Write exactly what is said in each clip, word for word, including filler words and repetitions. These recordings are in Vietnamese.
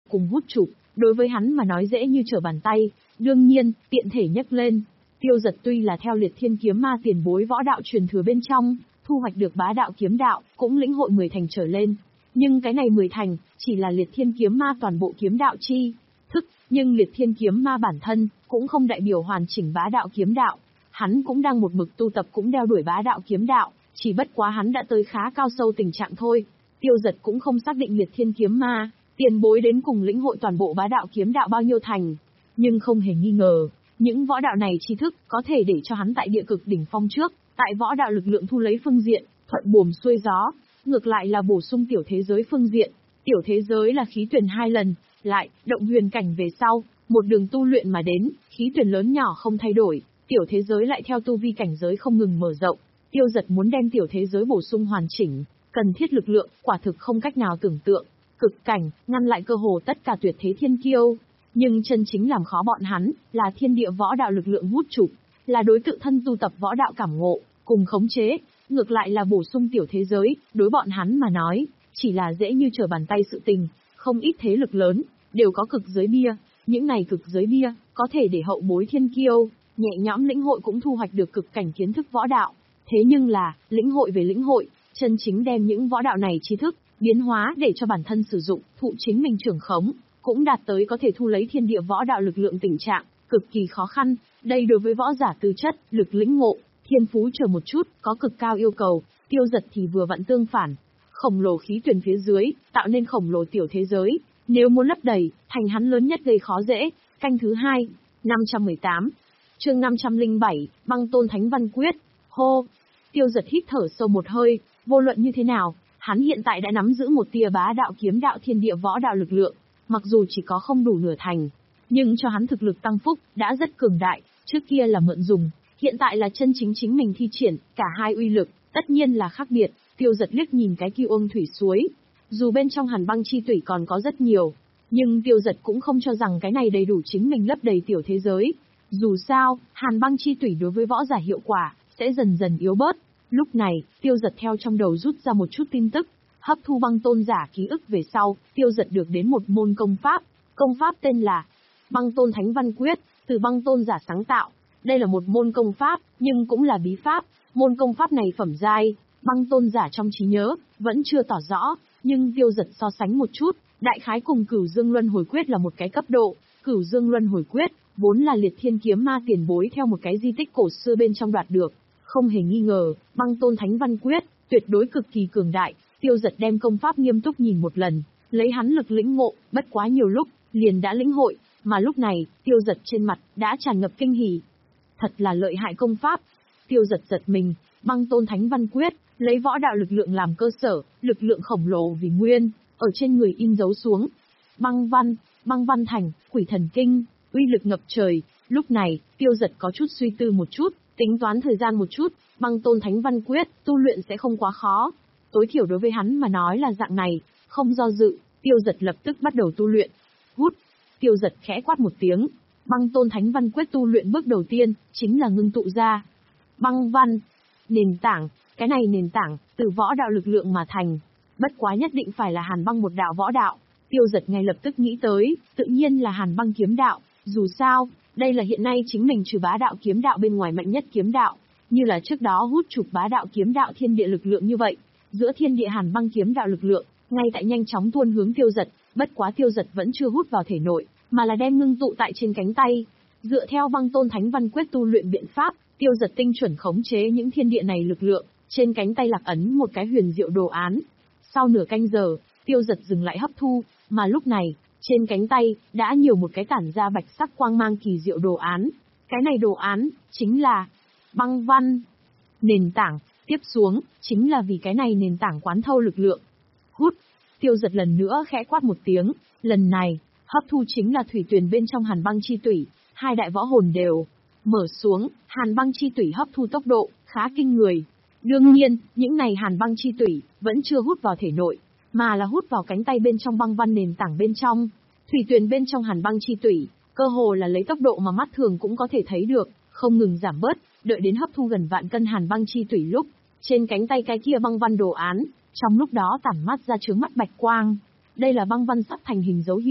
cùng hút chụp, đối với hắn mà nói dễ như trở bàn tay, đương nhiên, tiện thể nhấc lên. Tiêu Dật tuy là theo Liệt Thiên Kiếm Ma tiền bối võ đạo truyền thừa bên trong, thu hoạch được bá đạo kiếm đạo, cũng lĩnh hội mười thành trở lên. Nhưng cái này mười thành, chỉ là Liệt Thiên Kiếm Ma toàn bộ kiếm đạo chi thức, nhưng Liệt Thiên Kiếm Ma bản thân, cũng không đại biểu hoàn chỉnh bá đạo kiếm đạo. Hắn cũng đang một mực tu tập cũng đeo đuổi bá đạo kiếm đạo, chỉ bất quá hắn đã tới khá cao sâu tình trạng thôi. Tiêu Dật cũng không xác định Liệt Thiên Kiếm Ma tiền bối đến cùng lĩnh hội toàn bộ bá đạo kiếm đạo bao nhiêu thành, nhưng không hề nghi ngờ, những võ đạo này tri thức có thể để cho hắn tại địa cực đỉnh phong trước, tại võ đạo lực lượng thu lấy phương diện, thuận buồm xuôi gió, ngược lại là bổ sung tiểu thế giới phương diện. Tiểu thế giới là khí tuyển hai lần, lại, động huyền cảnh về sau, một đường tu luyện mà đến, khí tuyển lớn nhỏ không thay đổi, tiểu thế giới lại theo tu vi cảnh giới không ngừng mở rộng. Tiêu Dật muốn đem tiểu thế giới bổ sung hoàn chỉnh, cần thiết lực lượng, quả thực không cách nào tưởng tượng. Cực cảnh, ngăn lại cơ hồ tất cả tuyệt thế thiên kiêu. Nhưng chân chính làm khó bọn hắn, là thiên địa võ đạo lực lượng hút chụp, là đối tự thân tu tập võ đạo cảm ngộ, cùng khống chế, ngược lại là bổ sung tiểu thế giới, đối bọn hắn mà nói, chỉ là dễ như trở bàn tay sự tình, không ít thế lực lớn, đều có cực giới bia, những này cực giới bia, có thể để hậu bối thiên kiêu, nhẹ nhõm lĩnh hội cũng thu hoạch được cực cảnh kiến thức võ đạo. Thế nhưng là, lĩnh hội về lĩnh hội, chân chính đem những võ đạo này tri thức, biến hóa để cho bản thân sử dụng, thụ chính mình trưởng khống, cũng đạt tới có thể thu lấy thiên địa võ đạo lực lượng tình trạng, cực kỳ khó khăn. Đây đối với võ giả tư chất, lực lĩnh ngộ, thiên phú chờ một chút, có cực cao yêu cầu. Tiêu Dật thì vừa vặn tương phản, khổng lồ khí tuyển phía dưới, tạo nên khổng lồ tiểu thế giới, nếu muốn lấp đầy, thành hắn lớn nhất gây khó dễ. Canh thứ hai, năm trăm mười tám, chương năm trăm lẻ bảy, Băng Tôn Thánh Văn Quyết. Hô, Tiêu Dật hít thở sâu một hơi, vô luận như thế nào, hắn hiện tại đã nắm giữ một tia bá đạo kiếm đạo thiên địa võ đạo lực lượng, mặc dù chỉ có không đủ nửa thành, nhưng cho hắn thực lực tăng phúc đã rất cường đại. Trước kia là mượn dùng, hiện tại là chân chính chính mình thi triển, cả hai uy lực tất nhiên là khác biệt. Tiêu Dật liếc nhìn cái kia uông thủy suối, dù bên trong hàn băng chi tủy còn có rất nhiều, nhưng Tiêu Dật cũng không cho rằng cái này đầy đủ chính mình lấp đầy tiểu thế giới. Dù sao, hàn băng chi tủy đối với võ giả hiệu quả sẽ dần dần yếu bớt. Lúc này, Tiêu Dật theo trong đầu rút ra một chút tin tức, hấp thu băng tôn giả ký ức về sau, Tiêu Dật được đến một môn công pháp. Công pháp tên là Băng Tôn Thánh Văn Quyết, từ băng tôn giả sáng tạo. Đây là một môn công pháp, nhưng cũng là bí pháp. Môn công pháp này phẩm giai, băng tôn giả trong trí nhớ, vẫn chưa tỏ rõ, nhưng Tiêu Dật so sánh một chút, đại khái cùng Cửu Dương Luân Hồi Quyết là một cái cấp độ. Cửu Dương Luân Hồi Quyết, vốn là Liệt Thiên Kiếm Ma tiền bối theo một cái di tích cổ xưa bên trong đoạt được. Không hề nghi ngờ, Băng Tôn Thánh Văn Quyết, tuyệt đối cực kỳ cường đại. Tiêu Dật đem công pháp nghiêm túc nhìn một lần, lấy hắn lực lĩnh ngộ, bất quá nhiều lúc, liền đã lĩnh hội, mà lúc này, Tiêu Dật trên mặt, đã tràn ngập kinh hỉ. Thật là lợi hại công pháp. Tiêu Dật giật mình, Băng Tôn Thánh Văn Quyết, lấy võ đạo lực lượng làm cơ sở, lực lượng khổng lồ vì nguyên, ở trên người in dấu xuống. Băng văn, băng văn thành, quỷ thần kinh, uy lực ngập trời. Lúc này, Tiêu Dật có chút suy tư một chút, tính toán thời gian một chút, Băng Tôn Thánh Văn Quyết, tu luyện sẽ không quá khó. Tối thiểu đối với hắn mà nói là dạng này, không do dự, Tiêu Dật lập tức bắt đầu tu luyện. Hút, Tiêu Dật khẽ quát một tiếng, Băng Tôn Thánh Văn Quyết tu luyện bước đầu tiên, chính là ngưng tụ ra băng văn, nền tảng, cái này nền tảng, từ võ đạo lực lượng mà thành, bất quá nhất định phải là hàn băng một đạo võ đạo. Tiêu Dật ngay lập tức nghĩ tới, tự nhiên là hàn băng kiếm đạo, dù sao, đây là hiện nay chính mình trừ bá đạo kiếm đạo bên ngoài mạnh nhất kiếm đạo, như là trước đó hút chụp bá đạo kiếm đạo thiên địa lực lượng như vậy. Giữa thiên địa hàn băng kiếm đạo lực lượng, ngay tại nhanh chóng tuôn hướng Tiêu Dật, bất quá Tiêu Dật vẫn chưa hút vào thể nội, mà là đem ngưng tụ tại trên cánh tay. Dựa theo Băng Tôn Thánh Văn Quyết tu luyện biện pháp, Tiêu Dật tinh chuẩn khống chế những thiên địa này lực lượng, trên cánh tay lạc ấn một cái huyền diệu đồ án. Sau nửa canh giờ, Tiêu Dật dừng lại hấp thu, mà lúc này, trên cánh tay đã nhiều một cái tản ra bạch sắc quang mang kỳ diệu đồ án. Cái này đồ án chính là băng văn nền tảng. Tiếp xuống, chính là vì cái này nền tảng quán thâu lực lượng. Hút, Tiêu Dật lần nữa khẽ quát một tiếng, lần này, hấp thu chính là thủy tuyền bên trong hàn băng chi tủy, hai đại võ hồn đều mở xuống, hàn băng chi tủy hấp thu tốc độ khá kinh người. Đương nhiên, những này hàn băng chi tủy vẫn chưa hút vào thể nội, mà là hút vào cánh tay bên trong băng văn nền tảng bên trong. Thủy tuyền bên trong hàn băng chi tủy, cơ hồ là lấy tốc độ mà mắt thường cũng có thể thấy được, không ngừng giảm bớt, đợi đến hấp thu gần vạn cân hàn băng chi tủy lúc, trên cánh tay cái kia băng văn đồ án, trong lúc đó tản mắt ra chướng mắt bạch quang. Đây là băng văn sắp thành hình dấu hiệu,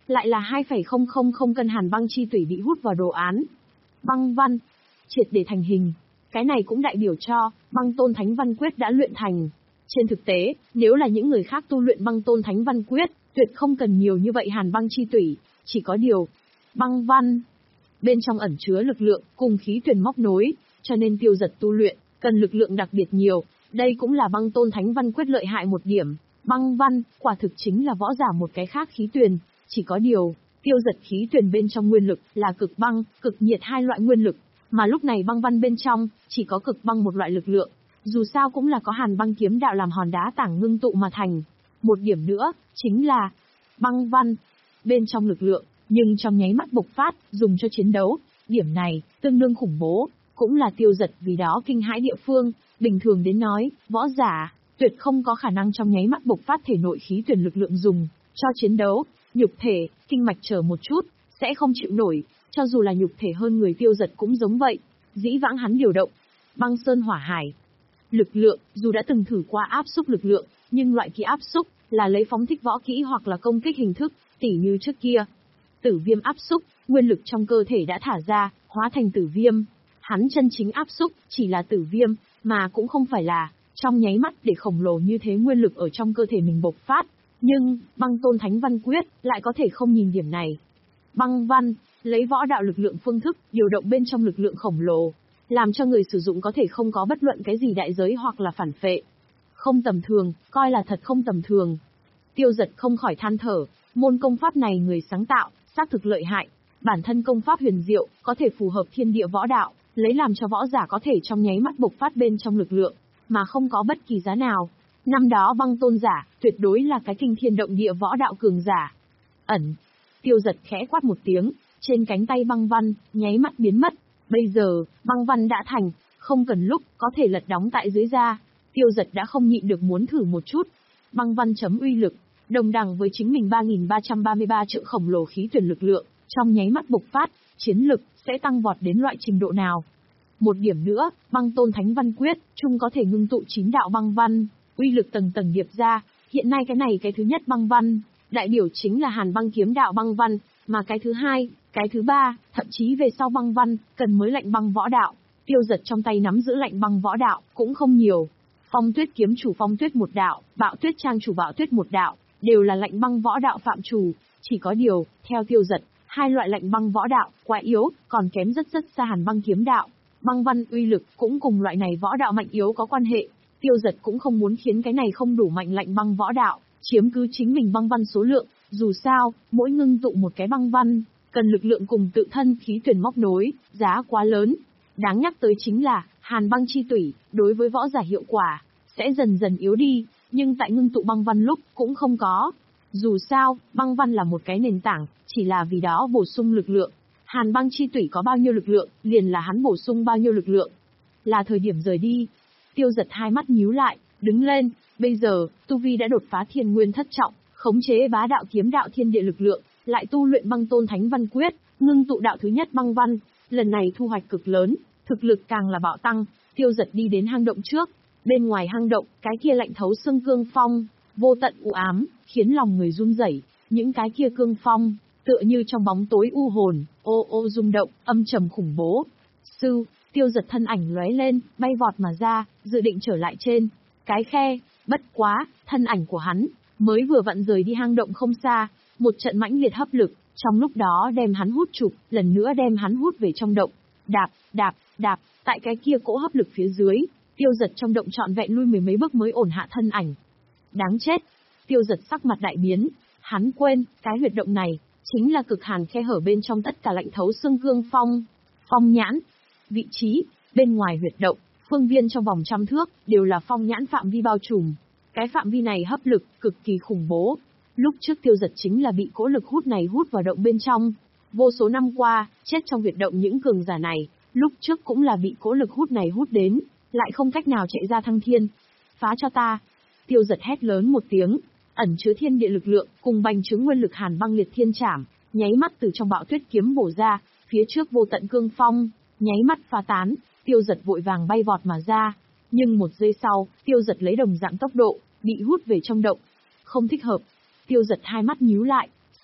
lại là hai phẩy không không không cân hàn băng chi tủy bị hút vào đồ án. Băng văn, triệt để thành hình. Cái này cũng đại biểu cho, băng tôn thánh văn quyết đã luyện thành. Trên thực tế, nếu là những người khác tu luyện băng tôn thánh văn quyết, tuyệt không cần nhiều như vậy hàn băng chi tủy, chỉ có điều. Băng văn, bên trong ẩn chứa lực lượng, cùng khí tuyển móc nối, cho nên Tiêu Dật tu luyện, cần lực lượng đặc biệt nhiều, đây cũng là băng tôn thánh văn quyết lợi hại một điểm. Băng văn, quả thực chính là võ giả một cái khác khí tuyển, chỉ có điều, Tiêu Dật khí tuyển bên trong nguyên lực là cực băng, cực nhiệt hai loại nguyên lực, mà lúc này băng văn bên trong, chỉ có cực băng một loại lực lượng, dù sao cũng là có hàn băng kiếm đạo làm hòn đá tảng ngưng tụ mà thành. Một điểm nữa, chính là, băng văn, bên trong lực lượng, nhưng trong nháy mắt bộc phát, dùng cho chiến đấu, điểm này, tương đương khủng bố, cũng là Tiêu Dật vì đó kinh hãi địa phương, bình thường đến nói, võ giả, tuyệt không có khả năng trong nháy mắt bộc phát thể nội khí tuyển lực lượng dùng, cho chiến đấu, nhục thể, kinh mạch chờ một chút, sẽ không chịu nổi, cho dù là nhục thể hơn người Tiêu Dật cũng giống vậy, dĩ vãng hắn điều động, băng sơn hỏa hải. Lực lượng, dù đã từng thử qua áp xúc lực lượng, nhưng loại kia áp xúc, là lấy phóng thích võ kỹ hoặc là công kích hình thức, tỉ như trước kia. Tử viêm áp xúc, nguyên lực trong cơ thể đã thả ra, hóa thành tử viêm. Hắn chân chính áp xúc, chỉ là tử viêm, mà cũng không phải là, trong nháy mắt để khổng lồ như thế nguyên lực ở trong cơ thể mình bộc phát. Nhưng, băng tôn thánh văn quyết, lại có thể không nhìn điểm này. Băng văn, lấy võ đạo lực lượng phương thức, điều động bên trong lực lượng khổng lồ, làm cho người sử dụng có thể không có bất luận cái gì đại giới hoặc là phản phệ. Không tầm thường, coi là thật không tầm thường. Tiêu Dật không khỏi than thở, môn công pháp này người sáng tạo, xác thực lợi hại, bản thân công pháp huyền diệu, có thể phù hợp thiên địa võ đạo, lấy làm cho võ giả có thể trong nháy mắt bộc phát bên trong lực lượng, mà không có bất kỳ giá nào. Năm đó băng tôn giả, tuyệt đối là cái kinh thiên động địa võ đạo cường giả. Ẩn, Tiêu Dật khẽ quát một tiếng, trên cánh tay băng văn, nháy mắt biến mất. Bây giờ, băng văn đã thành, không cần lúc, có thể lật đóng tại dưới da. Tiêu Dật đã không nhịn được muốn thử một chút. Băng văn chấm uy lực, đồng đẳng với chính mình ba nghìn ba trăm ba mươi ba triệu khổng lồ khí tuyển lực lượng, trong nháy mắt bộc phát, chiến lực, sẽ tăng vọt đến loại trình độ nào. Một điểm nữa, băng tôn thánh văn quyết, chung có thể ngưng tụ chín đạo băng văn, uy lực tầng tầng điệp ra, hiện nay cái này cái thứ nhất băng văn, đại biểu chính là hàn băng kiếm đạo băng văn, mà cái thứ hai, cái thứ ba, thậm chí về sau băng văn, cần mới lạnh băng võ đạo. Tiêu Dật trong tay nắm giữ lạnh băng võ đạo, cũng không nhiều. Phong tuyết kiếm chủ phong tuyết một đạo, bạo tuyết trang chủ bạo tuyết một đạo, đều là lạnh băng võ đạo phạm chủ, chỉ có điều, theo Tiêu Dật, hai loại lạnh băng võ đạo, quá yếu, còn kém rất rất xa hàn băng kiếm đạo. Băng văn uy lực cũng cùng loại này võ đạo mạnh yếu có quan hệ, Tiêu Dật cũng không muốn khiến cái này không đủ mạnh lạnh băng võ đạo, chiếm cứ chính mình băng văn số lượng, dù sao, mỗi ngưng tụ một cái băng văn, cần lực lượng cùng tự thân khí tuyển móc nối, giá quá lớn. Đáng nhắc tới chính là, hàn băng chi tủy, đối với võ giả hiệu quả, sẽ dần dần yếu đi, nhưng tại ngưng tụ băng văn lúc, cũng không có. Dù sao, băng văn là một cái nền tảng, chỉ là vì đó bổ sung lực lượng. Hàn băng chi tủy có bao nhiêu lực lượng, liền là hắn bổ sung bao nhiêu lực lượng. Là thời điểm rời đi. Tiêu Dật hai mắt nhíu lại, đứng lên, bây giờ, tu vi đã đột phá thiên nguyên thất trọng, khống chế bá đạo kiếm đạo thiên địa lực lượng, lại tu luyện băng tôn thánh văn quyết, ngưng tụ đạo thứ nhất băng văn, lần này thu hoạch cực lớn, thực lực càng là bạo tăng. Tiêu Dật đi đến hang động trước, bên ngoài hang động, cái kia lạnh thấu xương cương phong, vô tận u ám, khiến lòng người run rẩy. Những cái kia cương phong, tựa như trong bóng tối u hồn, ô ô rung động, âm trầm khủng bố. Sư, Tiêu Dật thân ảnh lóe lên, bay vọt mà ra, dự định trở lại trên cái khe. Bất quá, thân ảnh của hắn mới vừa vặn rời đi hang động không xa, một trận mãnh liệt hấp lực, trong lúc đó đem hắn hút chụp, lần nữa đem hắn hút về trong động. Đạp, đạp, đạp, tại cái kia cỗ hấp lực phía dưới, Tiêu Dật trong động trọn vẹn lui mười mấy bước mới ổn hạ thân ảnh. Đáng chết! Tiêu Dật sắc mặt đại biến, hắn quên, cái huyệt động này chính là cực hàn khe hở bên trong tất cả lạnh thấu xương cương phong. Phong nhãn, vị trí bên ngoài huyệt động, phương viên trong vòng trăm thước đều là phong nhãn phạm vi bao trùm. Cái phạm vi này hấp lực cực kỳ khủng bố. Lúc trước Tiêu Dật chính là bị cỗ lực hút này hút vào động bên trong. Vô số năm qua, chết trong huyệt động những cường giả này, lúc trước cũng là bị cỗ lực hút này hút đến, lại không cách nào chạy ra thăng thiên. Phá cho ta! Tiêu Dật hét lớn một tiếng, ẩn chứa thiên địa lực lượng, cùng bành trướng nguyên lực hàn băng liệt thiên trảm, nháy mắt từ trong bạo tuyết kiếm bổ ra, phía trước vô tận cương phong, nháy mắt phá tán. Tiêu Dật vội vàng bay vọt mà ra, nhưng một giây sau, Tiêu Dật lấy đồng dạng tốc độ, bị hút về trong động. Không thích hợp. Tiêu Dật hai mắt nhíu lại,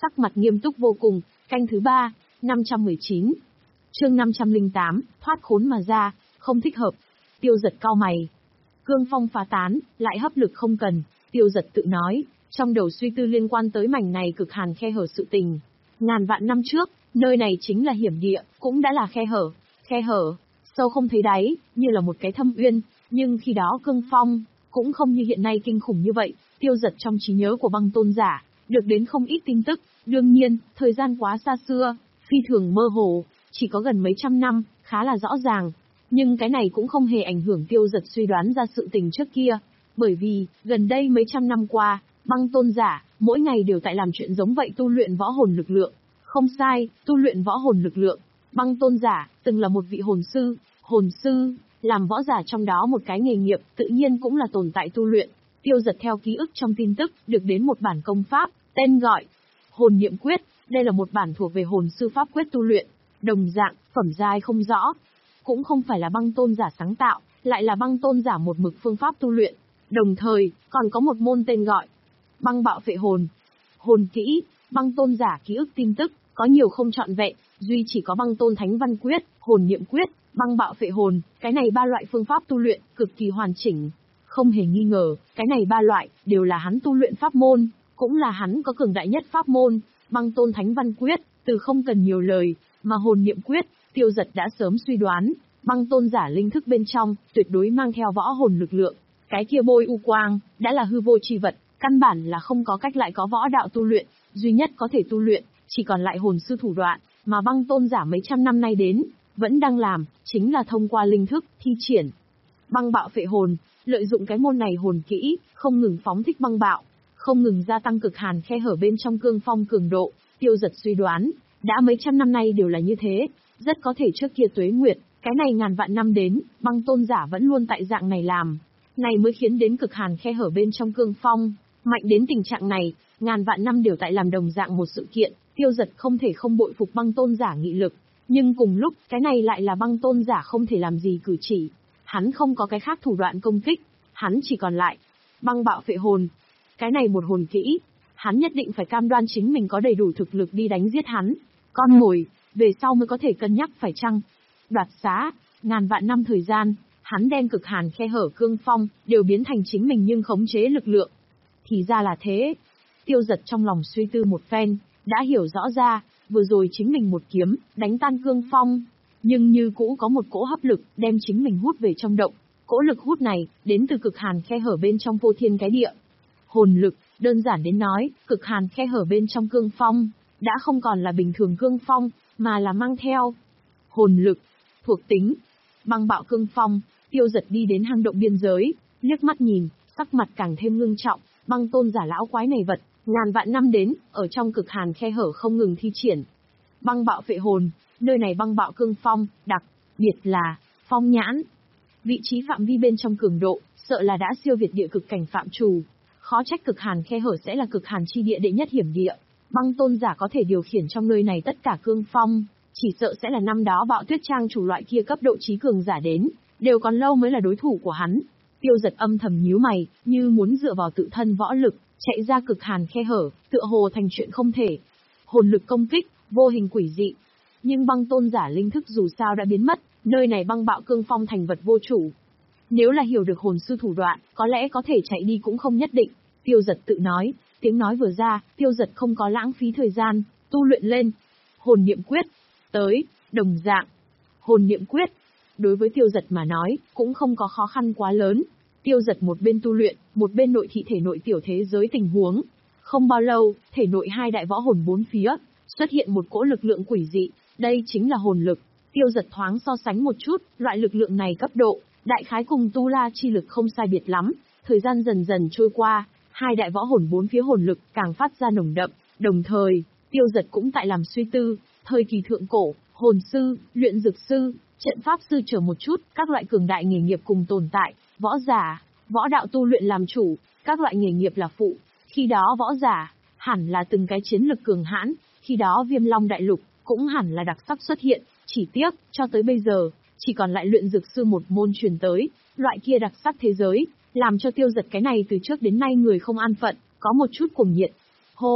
sắc mặt nghiêm túc vô cùng. Canh thứ ba, năm trăm mười chín. Chương năm trăm lẻ tám, thoát khốn mà ra, không thích hợp. Tiêu Giật cau mày. Cương phong phá tán, lại hấp lực không cần, Tiêu Giật tự nói, trong đầu suy tư liên quan tới mảnh này cực hàn khe hở sự tình. Ngàn vạn năm trước, nơi này chính là hiểm địa, cũng đã là khe hở. Khe hở, sâu không thấy đáy, như là một cái thâm uyên, nhưng khi đó cương phong, cũng không như hiện nay kinh khủng như vậy. Tiêu Giật trong trí nhớ của băng tôn giả, được đến không ít tin tức, đương nhiên, thời gian quá xa xưa, phi thường mơ hồ, chỉ có gần mấy trăm năm, khá là rõ ràng. Nhưng cái này cũng không hề ảnh hưởng Tiêu Giật suy đoán ra sự tình trước kia, bởi vì, gần đây mấy trăm năm qua, băng tôn giả, mỗi ngày đều tại làm chuyện giống vậy tu luyện võ hồn lực lượng. Không sai, tu luyện võ hồn lực lượng. Băng tôn giả, từng là một vị hồn sư, hồn sư, làm võ giả trong đó một cái nghề nghiệp, tự nhiên cũng là tồn tại tu luyện. Tiêu Giật theo ký ức trong tin tức, được đến một bản công pháp, tên gọi Hồn Niệm Quyết, đây là một bản thuộc về hồn sư pháp quyết tu luyện, đồng dạng, phẩm giai không rõ. Cũng không phải là băng tôn giả sáng tạo, lại là băng tôn giả một mực phương pháp tu luyện. Đồng thời, còn có một môn tên gọi Băng Bạo Phệ Hồn. Hồn kỹ, băng tôn giả ký ức tin tức, có nhiều không trọn vẹn, duy chỉ có băng tôn thánh văn quyết, hồn niệm quyết, băng bạo phệ hồn, cái này ba loại phương pháp tu luyện, cực kỳ hoàn chỉnh. Không hề nghi ngờ, cái này ba loại, đều là hắn tu luyện pháp môn, cũng là hắn có cường đại nhất pháp môn. Băng tôn thánh văn quyết, từ không cần nhiều lời, mà hồn niệm quyết, Tiêu Giật đã sớm suy đoán, băng tôn giả linh thức bên trong, tuyệt đối mang theo võ hồn lực lượng. Cái kia bôi u quang, đã là hư vô chi vật, căn bản là không có cách lại có võ đạo tu luyện, duy nhất có thể tu luyện, chỉ còn lại hồn sư thủ đoạn, mà băng tôn giả mấy trăm năm nay đến, vẫn đang làm, chính là thông qua linh thức, thi triển. Băng bạo phệ hồn, lợi dụng cái môn này hồn kỹ, không ngừng phóng thích băng bạo, không ngừng gia tăng cực hàn khe hở bên trong cương phong cường độ. Tiêu Giật suy đoán, đã mấy trăm năm nay đều là như thế, rất có thể trước kia tuế nguyệt, cái này ngàn vạn năm đến, băng tôn giả vẫn luôn tại dạng này làm, này mới khiến đến cực hàn khe hở bên trong cương phong, mạnh đến tình trạng này, ngàn vạn năm đều tại làm đồng dạng một sự kiện. Tiêu Giật không thể không bội phục băng tôn giả nghị lực, nhưng cùng lúc, cái này lại là băng tôn giả không thể làm gì cử chỉ. Hắn không có cái khác thủ đoạn công kích, hắn chỉ còn lại băng bạo phệ hồn. Cái này một hồn kỹ, hắn nhất định phải cam đoan chính mình có đầy đủ thực lực đi đánh giết hắn. Con mồi, về sau mới có thể cân nhắc phải chăng đoạt xá. Ngàn vạn năm thời gian, hắn đem cực hàn khe hở cương phong, đều biến thành chính mình nhưng khống chế lực lượng. Thì ra là thế. Tiêu Giật trong lòng suy tư một phen, đã hiểu rõ ra, vừa rồi chính mình một kiếm, đánh tan cương phong, nhưng như cũ có một cỗ hấp lực, đem chính mình hút về trong động. Cỗ lực hút này, đến từ cực hàn khe hở bên trong vô thiên cái địa. Hồn lực, đơn giản đến nói, cực hàn khe hở bên trong cương phong, đã không còn là bình thường cương phong, mà là mang theo hồn lực, thuộc tính, băng bạo cương phong. Tiêu Giật đi đến hang động biên giới, liếc mắt nhìn, sắc mặt càng thêm ngưng trọng. Băng tôn giả lão quái này vật, ngàn vạn năm đến, ở trong cực hàn khe hở không ngừng thi triển. Băng bạo phệ hồn, nơi này băng bạo cương phong, đặc biệt là phong nhãn. Vị trí phạm vi bên trong cường độ, sợ là đã siêu việt địa cực cảnh phạm trù. Khó trách cực hàn khe hở sẽ là cực hàn chi địa đệ nhất hiểm địa. Băng tôn giả có thể điều khiển trong nơi này tất cả cương phong, chỉ sợ sẽ là năm đó Bạo Tuyết Trang chủ loại kia cấp độ trí cường giả đến, đều còn lâu mới là đối thủ của hắn. Tiêu Giật âm thầm nhíu mày, như muốn dựa vào tự thân võ lực, chạy ra cực hàn khe hở, tựa hồ thành chuyện không thể. Hồn lực công kích, vô hình quỷ dị. Nhưng băng tôn giả linh thức dù sao đã biến mất, nơi này băng bạo cương phong thành vật vô chủ. Nếu là hiểu được hồn sư thủ đoạn, có lẽ có thể chạy đi cũng không nhất định. Tiêu Giật tự nói, tiếng nói vừa ra, Tiêu Giật không có lãng phí thời gian, tu luyện lên. Hồn niệm quyết, tới, đồng dạng. Hồn niệm quyết, đối với Tiêu Giật mà nói, cũng không có khó khăn quá lớn. Tiêu Giật một bên tu luyện, một bên nội thị thể nội tiểu thế giới tình huống. Không bao lâu, thể nội hai đại võ hồn bốn phía, xuất hiện một cỗ lực lượng quỷ dị, đây chính là hồn lực. Tiêu Giật thoáng so sánh một chút, loại lực lượng này cấp độ, đại khái cùng tu la chi lực không sai biệt lắm. Thời gian dần dần trôi qua, hai đại võ hồn bốn phía hồn lực càng phát ra nồng đậm, đồng thời, Tiêu Giật cũng tại làm suy tư, thời kỳ thượng cổ, hồn sư, luyện dược sư, trận pháp sư chờ một chút, các loại cường đại nghề nghiệp cùng tồn tại, võ giả, võ đạo tu luyện làm chủ, các loại nghề nghiệp là phụ. Khi đó võ giả, hẳn là từng cái chiến lực cường hãn, khi đó Viêm Long Đại Lục, cũng hẳn là đặc sắc xuất hiện, chỉ tiếc, cho tới bây giờ, chỉ còn lại luyện dược sư một môn truyền tới, loại kia đặc sắc thế giới, làm cho Tiêu Giật cái này từ trước đến nay người không an phận, có một chút cuồng nhiệt. Hô,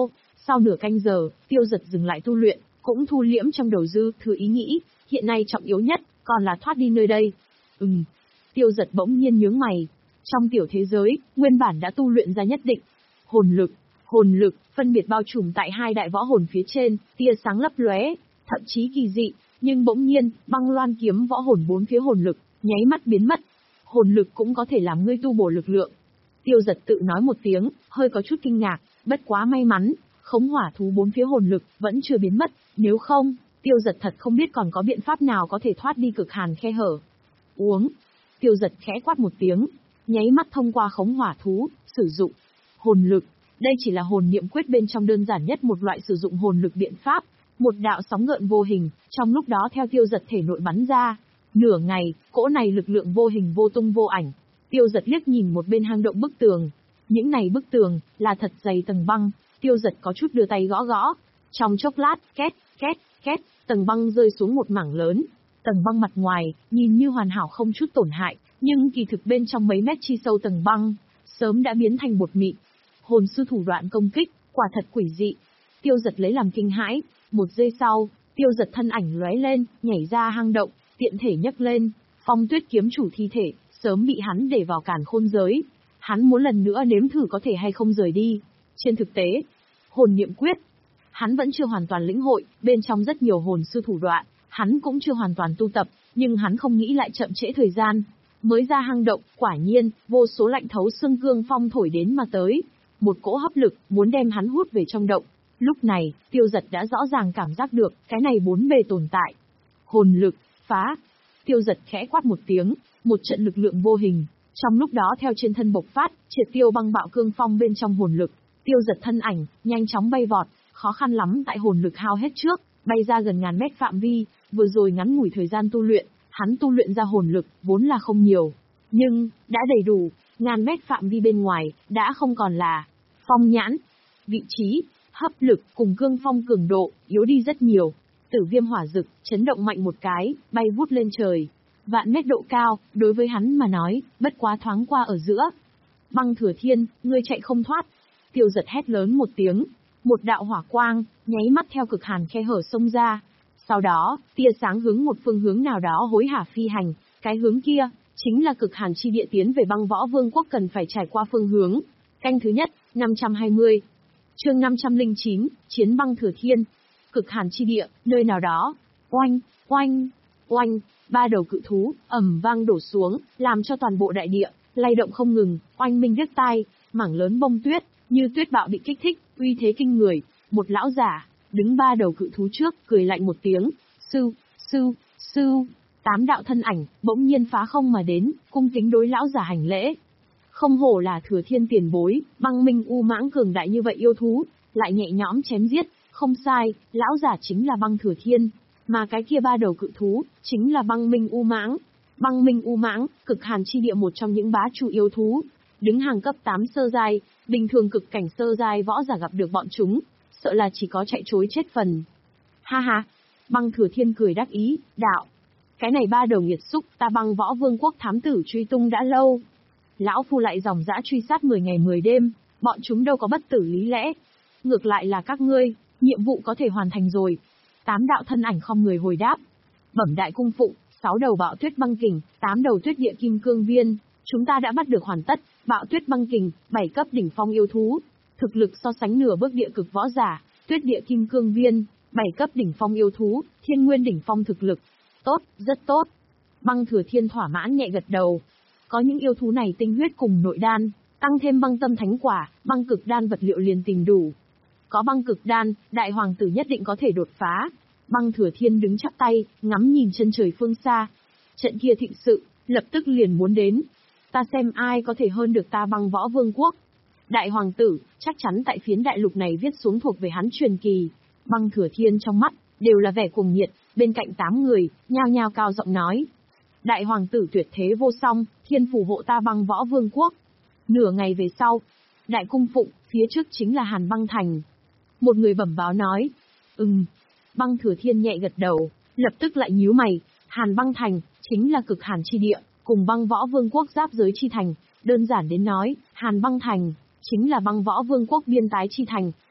Sau nửa canh giờ, Tiêu Dật dừng lại tu luyện, cũng thu liễm trong đầu dư thừa ý nghĩ, hiện nay trọng yếu nhất, còn là thoát đi nơi đây. Ừm. Tiêu Dật bỗng nhiên nhướng mày. Trong tiểu thế giới, nguyên bản đã tu luyện ra nhất định. Hồn lực, hồn lực, phân biệt bao trùm tại hai đại võ hồn phía trên, tia sáng lấp lóe, thậm chí kỳ dị, nhưng bỗng nhiên, băng loan kiếm võ hồn bốn phía hồn lực, nháy mắt biến mất. Hồn lực cũng có thể làm ngươi tu bổ lực lượng. Tiêu Dật tự nói một tiếng, hơi có chút kinh ngạc, bất quá may mắn, khống hỏa thú bốn phía hồn lực vẫn chưa biến mất, nếu không, Tiêu Dật thật không biết còn có biện pháp nào có thể thoát đi cực hàn khe hở. Uống. Tiêu Dật khẽ quát một tiếng, nháy mắt thông qua khống hỏa thú, sử dụng hồn lực. Đây chỉ là hồn niệm quyết bên trong đơn giản nhất một loại sử dụng hồn lực biện pháp. Một đạo sóng gợn vô hình, trong lúc đó theo Tiêu Dật thể nội bắn ra. Nửa ngày, cỗ này lực lượng vô hình vô tung vô ảnh. Tiêu Dật liếc nhìn một bên hang động bức tường. Những này bức tường, là thật dày tầng băng. Tiêu Dật có chút đưa tay gõ gõ. Trong chốc lát, két, két, két, tầng băng rơi xuống một mảng lớn. Tầng băng mặt ngoài, nhìn như hoàn hảo không chút tổn hại, nhưng kỳ thực bên trong mấy mét chi sâu tầng băng, sớm đã biến thành bột mịn. Hồn sư thủ đoạn công kích, quả thật quỷ dị. Tiêu Dật lấy làm kinh hãi, một giây sau, Tiêu Dật thân ảnh lóe lên, nhảy ra hang động, tiện thể nhấc lên, Phong Tuyết kiếm chủ thi thể, sớm bị hắn để vào càn khôn giới. Hắn muốn lần nữa nếm thử có thể hay không rời đi. Trên thực tế, hồn niệm quyết, hắn vẫn chưa hoàn toàn lĩnh hội, bên trong rất nhiều hồn sư thủ đoạn, hắn cũng chưa hoàn toàn tu tập, nhưng hắn không nghĩ lại chậm trễ thời gian. Mới ra hang động, quả nhiên, vô số lạnh thấu xương cương phong thổi đến mà tới. Một cỗ hấp lực, muốn đem hắn hút về trong động. Lúc này, Tiêu Dật đã rõ ràng cảm giác được, cái này bốn bề tồn tại. Hồn lực, phá. Tiêu Dật khẽ quát một tiếng, một trận lực lượng vô hình. Trong lúc đó theo trên thân bộc phát, triệt tiêu băng bạo cương phong bên trong hồn lực. Tiêu Dật thân ảnh, nhanh chóng bay vọt, khó khăn lắm tại hồn lực hao hết trước, bay ra gần ngàn mét phạm vi, vừa rồi ngắn ngủi thời gian tu luyện, hắn tu luyện ra hồn lực, vốn là không nhiều. Nhưng, đã đầy đủ, ngàn mét phạm vi bên ngoài, đã không còn là phong nhãn. Vị trí, hấp lực cùng cương phong cường độ, yếu đi rất nhiều. Tử viêm hỏa dực, chấn động mạnh một cái, bay vút lên trời. Vạn mét độ cao, đối với hắn mà nói, bất quá thoáng qua ở giữa. Băng Thừa Thiên, ngươi chạy không thoát. Tiêu Dật hét lớn một tiếng. Một đạo hỏa quang, nháy mắt theo cực hàn khe hở xông ra. Sau đó, tia sáng hướng một phương hướng nào đó hối hả phi hành, cái hướng kia, chính là cực hàn chi địa tiến về băng võ vương quốc cần phải trải qua phương hướng. Canh thứ nhất, năm trăm hai mươi. Chương năm trăm lẻ chín, Chiến băng Thừa Thiên. Cực hàn chi địa, nơi nào đó. Oanh, oanh, oanh, ba đầu cự thú, ầm vang đổ xuống, làm cho toàn bộ đại địa, lay động không ngừng, oanh minh đứt tai, mảng lớn bông tuyết, như tuyết bạo bị kích thích, uy thế kinh người. Một lão giả, đứng ba đầu cự thú trước, cười lạnh một tiếng, sư, sư, sư. Tám đạo thân ảnh, bỗng nhiên phá không mà đến, cung kính đối lão giả hành lễ. Không hổ là Thừa Thiên tiền bối, băng minh u mãng cường đại như vậy yêu thú, lại nhẹ nhõm chém giết, không sai, lão giả chính là băng Thừa Thiên, mà cái kia ba đầu cự thú, chính là băng minh u mãng. Băng minh u mãng, cực hàn chi địa một trong những bá chủ yêu thú, đứng hàng cấp tám sơ giai, bình thường cực cảnh sơ giai võ giả gặp được bọn chúng, sợ là chỉ có chạy trối chết phần. Ha ha, băng Thừa Thiên cười đắc ý, đạo. Cái này ba đầu nghiệt xúc, ta băng võ vương quốc thám tử truy tung đã lâu. Lão phu lại dòng dã truy sát mười ngày mười đêm, bọn chúng đâu có bất tử lý lẽ. Ngược lại là các ngươi, nhiệm vụ có thể hoàn thành rồi. Tám đạo thân ảnh không người hồi đáp. Bẩm đại cung phụ, sáu đầu bạo tuyết băng kình, tám đầu tuyết địa kim cương viên, chúng ta đã bắt được hoàn tất. Bạo tuyết băng kình, bảy cấp đỉnh phong yêu thú, thực lực so sánh nửa bước địa cực võ giả. Tuyết địa kim cương viên, bảy cấp đỉnh phong yêu thú, thiên nguyên đỉnh phong thực lực. Tốt, rất tốt. Băng Thừa Thiên thỏa mãn nhẹ gật đầu. Có những yêu thú này tinh huyết cùng nội đan, tăng thêm băng tâm thánh quả, băng cực đan vật liệu liền tìm đủ. Có băng cực đan, đại hoàng tử nhất định có thể đột phá. Băng Thừa Thiên đứng chắp tay, ngắm nhìn chân trời phương xa. Trận kia thịnh sự, lập tức liền muốn đến. Ta xem ai có thể hơn được ta băng võ vương quốc. Đại hoàng tử, chắc chắn tại phiến đại lục này viết xuống thuộc về hắn truyền kỳ. Băng Thừa Thiên trong mắt, đều là vẻ cuồng nhiệt, bên cạnh tám người, nhao nhao cao giọng nói. Đại hoàng tử tuyệt thế vô song, thiên phù hộ ta băng võ vương quốc. Nửa ngày về sau, đại cung phụng, phía trước chính là Hàn băng thành. Một người bẩm báo nói. Ừm. Băng Thừa Thiên nhẹ gật đầu, lập tức lại nhíu mày. Hàn băng thành, chính là cực hàn chi địa, cùng băng võ vương quốc giáp giới chi thành. Đơn giản đến nói, Hàn băng thành, chính là băng võ vương quốc biên tái chi thành,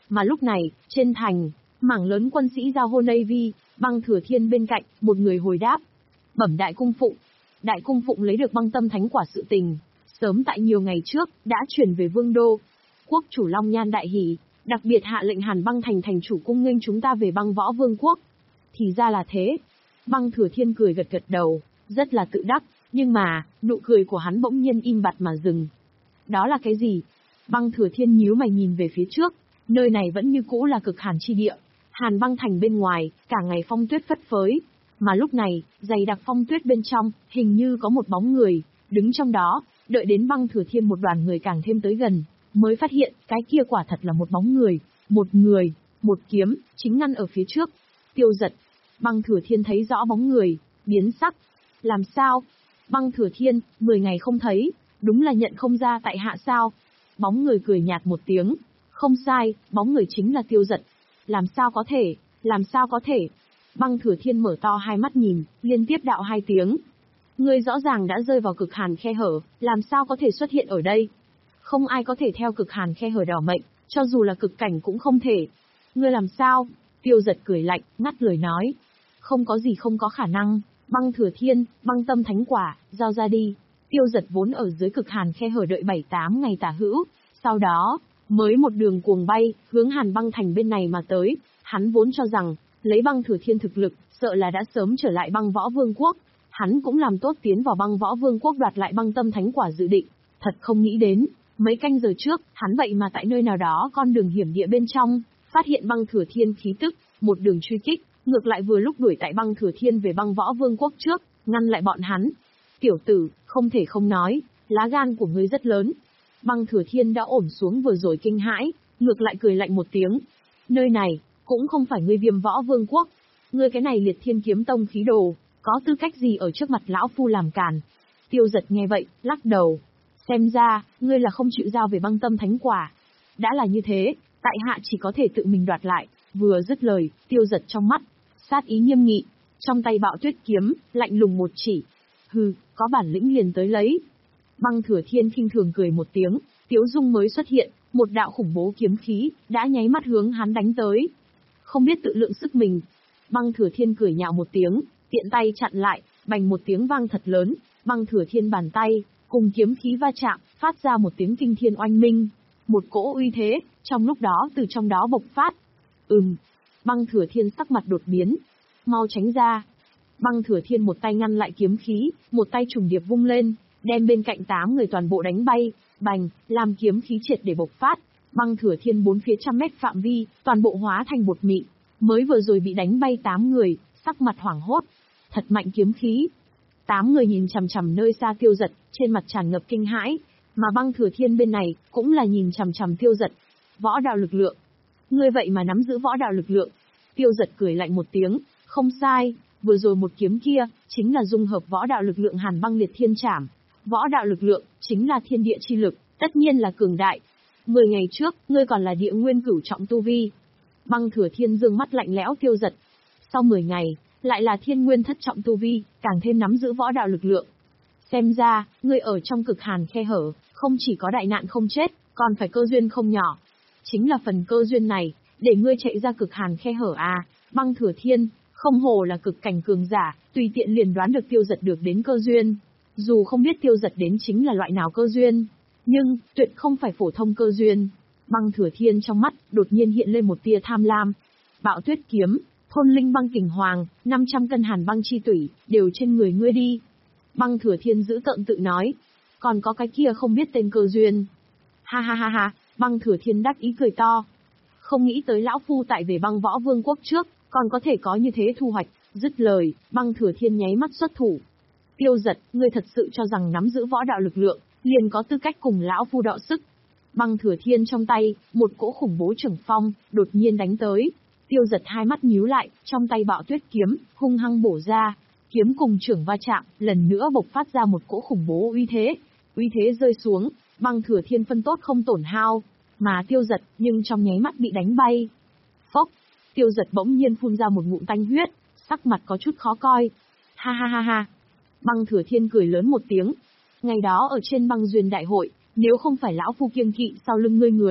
Mà lúc này, trên thành, mảng lớn quân sĩ giao hô Navy, Băng Thừa Thiên bên cạnh, một người hồi đáp. Bẩm Đại Cung Phụng. Đại Cung Phụng lấy được băng tâm thánh quả sự tình, sớm tại nhiều ngày trước, đã chuyển về Vương Đô. Quốc chủ Long Nhan đại hỉ, đặc biệt hạ lệnh Hàn Băng Thành thành chủ cung nghênh chúng ta về băng võ vương quốc. Thì ra là thế. Băng Thừa Thiên cười gật gật đầu, rất là tự đắc, nhưng mà, nụ cười của hắn bỗng nhiên im bặt mà dừng. Đó là cái gì? Băng Thừa Thiên nhíu mày nhìn về phía trước, nơi này vẫn như cũ là cực hàn chi địa. Hàn Băng Thành bên ngoài, cả ngày phong tuyết phất phới, mà lúc này, dày đặc phong tuyết bên trong, hình như có một bóng người, đứng trong đó, đợi đến Băng Thừa Thiên một đoàn người càng thêm tới gần, mới phát hiện, cái kia quả thật là một bóng người, một người, một kiếm, chính ngăn ở phía trước. Tiêu Giật. Băng Thừa Thiên thấy rõ bóng người, biến sắc. Làm sao? Băng Thừa Thiên, mười ngày không thấy, đúng là nhận không ra tại hạ sao? Bóng người cười nhạt một tiếng. Không sai, bóng người chính là Tiêu Giật. Làm sao có thể, làm sao có thể? Băng Thừa Thiên mở to hai mắt nhìn, liên tiếp đạo hai tiếng. Ngươi rõ ràng đã rơi vào cực hàn khe hở, làm sao có thể xuất hiện ở đây? Không ai có thể theo cực hàn khe hở đỏ mệnh, cho dù là cực cảnh cũng không thể. Ngươi làm sao? Tiêu Giật cười lạnh, ngắt lời nói. Không có gì không có khả năng, Băng Thừa Thiên, băng tâm thánh quả, giao ra đi. Tiêu Giật vốn ở dưới cực hàn khe hở đợi bảy tám ngày tả hữu, sau đó, mới một đường cuồng bay, hướng Hàn Băng Thành bên này mà tới. Hắn vốn cho rằng, lấy Băng Thừa Thiên thực lực, sợ là đã sớm trở lại băng võ vương quốc. Hắn cũng làm tốt tiến vào băng võ vương quốc đoạt lại băng tâm thánh quả dự định. Thật không nghĩ đến, mấy canh giờ trước, hắn vậy mà tại nơi nào đó con đường hiểm địa bên trong, phát hiện Băng Thừa Thiên khí tức, một đường truy kích, ngược lại vừa lúc đuổi tại Băng Thừa Thiên về băng võ vương quốc trước, ngăn lại bọn hắn. Tiểu tử, không thể không nói, lá gan của ngươi rất lớn. Băng Thừa Thiên đã ổn xuống vừa rồi kinh hãi, ngược lại cười lạnh một tiếng. Nơi này, cũng không phải ngươi Viêm Võ Vương quốc. Ngươi cái này Liệt Thiên Kiếm Tông khí đồ, có tư cách gì ở trước mặt lão phu làm càn? Tiêu Giật nghe vậy, lắc đầu. Xem ra, ngươi là không chịu giao về băng tâm thánh quả. Đã là như thế, tại hạ chỉ có thể tự mình đoạt lại. Vừa dứt lời, Tiêu Giật trong mắt, sát ý nghiêm nghị, trong tay bạo tuyết kiếm, lạnh lùng một chỉ. Hừ, có bản lĩnh liền tới lấy. Băng Thừa Thiên khinh thường cười một tiếng, Tiếu Dung mới xuất hiện, một đạo khủng bố kiếm khí, đã nháy mắt hướng hắn đánh tới. Không biết tự lượng sức mình. Băng Thừa Thiên cười nhạo một tiếng, tiện tay chặn lại, bành một tiếng vang thật lớn, Băng Thừa Thiên bàn tay, cùng kiếm khí va chạm, phát ra một tiếng kinh thiên oanh minh. Một cỗ uy thế, trong lúc đó từ trong đó bộc phát. Ừm. Băng Thừa Thiên sắc mặt đột biến. Mau tránh ra. Băng Thừa Thiên một tay ngăn lại kiếm khí, một tay trùng điệp vung lên, đem bên cạnh tám người toàn bộ đánh bay, bành, làm kiếm khí triệt để bộc phát. Băng Thừa Thiên bốn phía trăm mét phạm vi, toàn bộ hóa thành bột mịn. Mới vừa rồi bị đánh bay tám người, sắc mặt hoảng hốt. Thật mạnh kiếm khí. Tám người nhìn chằm chằm nơi xa Tiêu Giật, trên mặt tràn ngập kinh hãi, mà Băng Thừa Thiên bên này, cũng là nhìn chằm chằm Tiêu Giật. Võ đạo lực lượng. Ngươi vậy mà nắm giữ võ đạo lực lượng. Tiêu Giật cười lạnh một tiếng, không sai, vừa rồi một kiếm kia, chính là dung hợp võ đạo lực lượng Hàn Băng Liệt Thiên Trảm. Võ đạo lực lượng, chính là thiên địa chi lực, tất nhiên là cường đại. Mười ngày trước, ngươi còn là địa nguyên cửu trọng tu vi. Băng Thừa Thiên dương mắt lạnh lẽo Tiêu Giật. Sau mười ngày, lại là thiên nguyên thất trọng tu vi, càng thêm nắm giữ võ đạo lực lượng. Xem ra, ngươi ở trong cực hàn khe hở, không chỉ có đại nạn không chết, còn phải cơ duyên không nhỏ. Chính là phần cơ duyên này, để ngươi chạy ra cực hàn khe hở à, Băng Thừa Thiên, không hồ là cực cảnh cường giả, tùy tiện liền đoán được Tiêu Giật được đến cơ duyên. Dù không biết Tiêu Giật đến chính là loại nào cơ duyên, nhưng, tuyệt không phải phổ thông cơ duyên. Băng Thừa Thiên trong mắt, đột nhiên hiện lên một tia tham lam. Bạo tuyết kiếm, thôn linh băng kình hoàng, năm trăm cân hàn băng chi tủy, đều trên người ngươi đi. Băng Thừa Thiên giữ tợn tự nói. Còn có cái kia không biết tên cơ duyên. Ha ha ha ha, Băng Thừa Thiên đắc ý cười to. Không nghĩ tới lão phu tại về băng võ vương quốc trước, còn có thể có như thế thu hoạch. Dứt lời, Băng Thừa Thiên nháy mắt xuất thủ. Tiêu Giật, ngươi thật sự cho rằng nắm giữ võ đạo lực lượng, liền có tư cách cùng lão phu đọ sức. Băng Thừa Thiên trong tay, một cỗ khủng bố trưởng phong, đột nhiên đánh tới. Tiêu Giật hai mắt nhíu lại, trong tay bạo tuyết kiếm, hung hăng bổ ra. Kiếm cùng trưởng va chạm, lần nữa bộc phát ra một cỗ khủng bố uy thế. Uy thế rơi xuống, Băng Thừa Thiên phân tốt không tổn hao, mà Tiêu Giật nhưng trong nháy mắt bị đánh bay. Phốc, Tiêu Giật bỗng nhiên phun ra một ngụm tanh huyết, sắc mặt có chút khó coi. Ha ha ha ha. Băng Thừa Thiên cười lớn một tiếng. Ngày đó ở trên băng duyên đại hội, nếu không phải lão phu kiêng kỵ sau lưng ngươi người,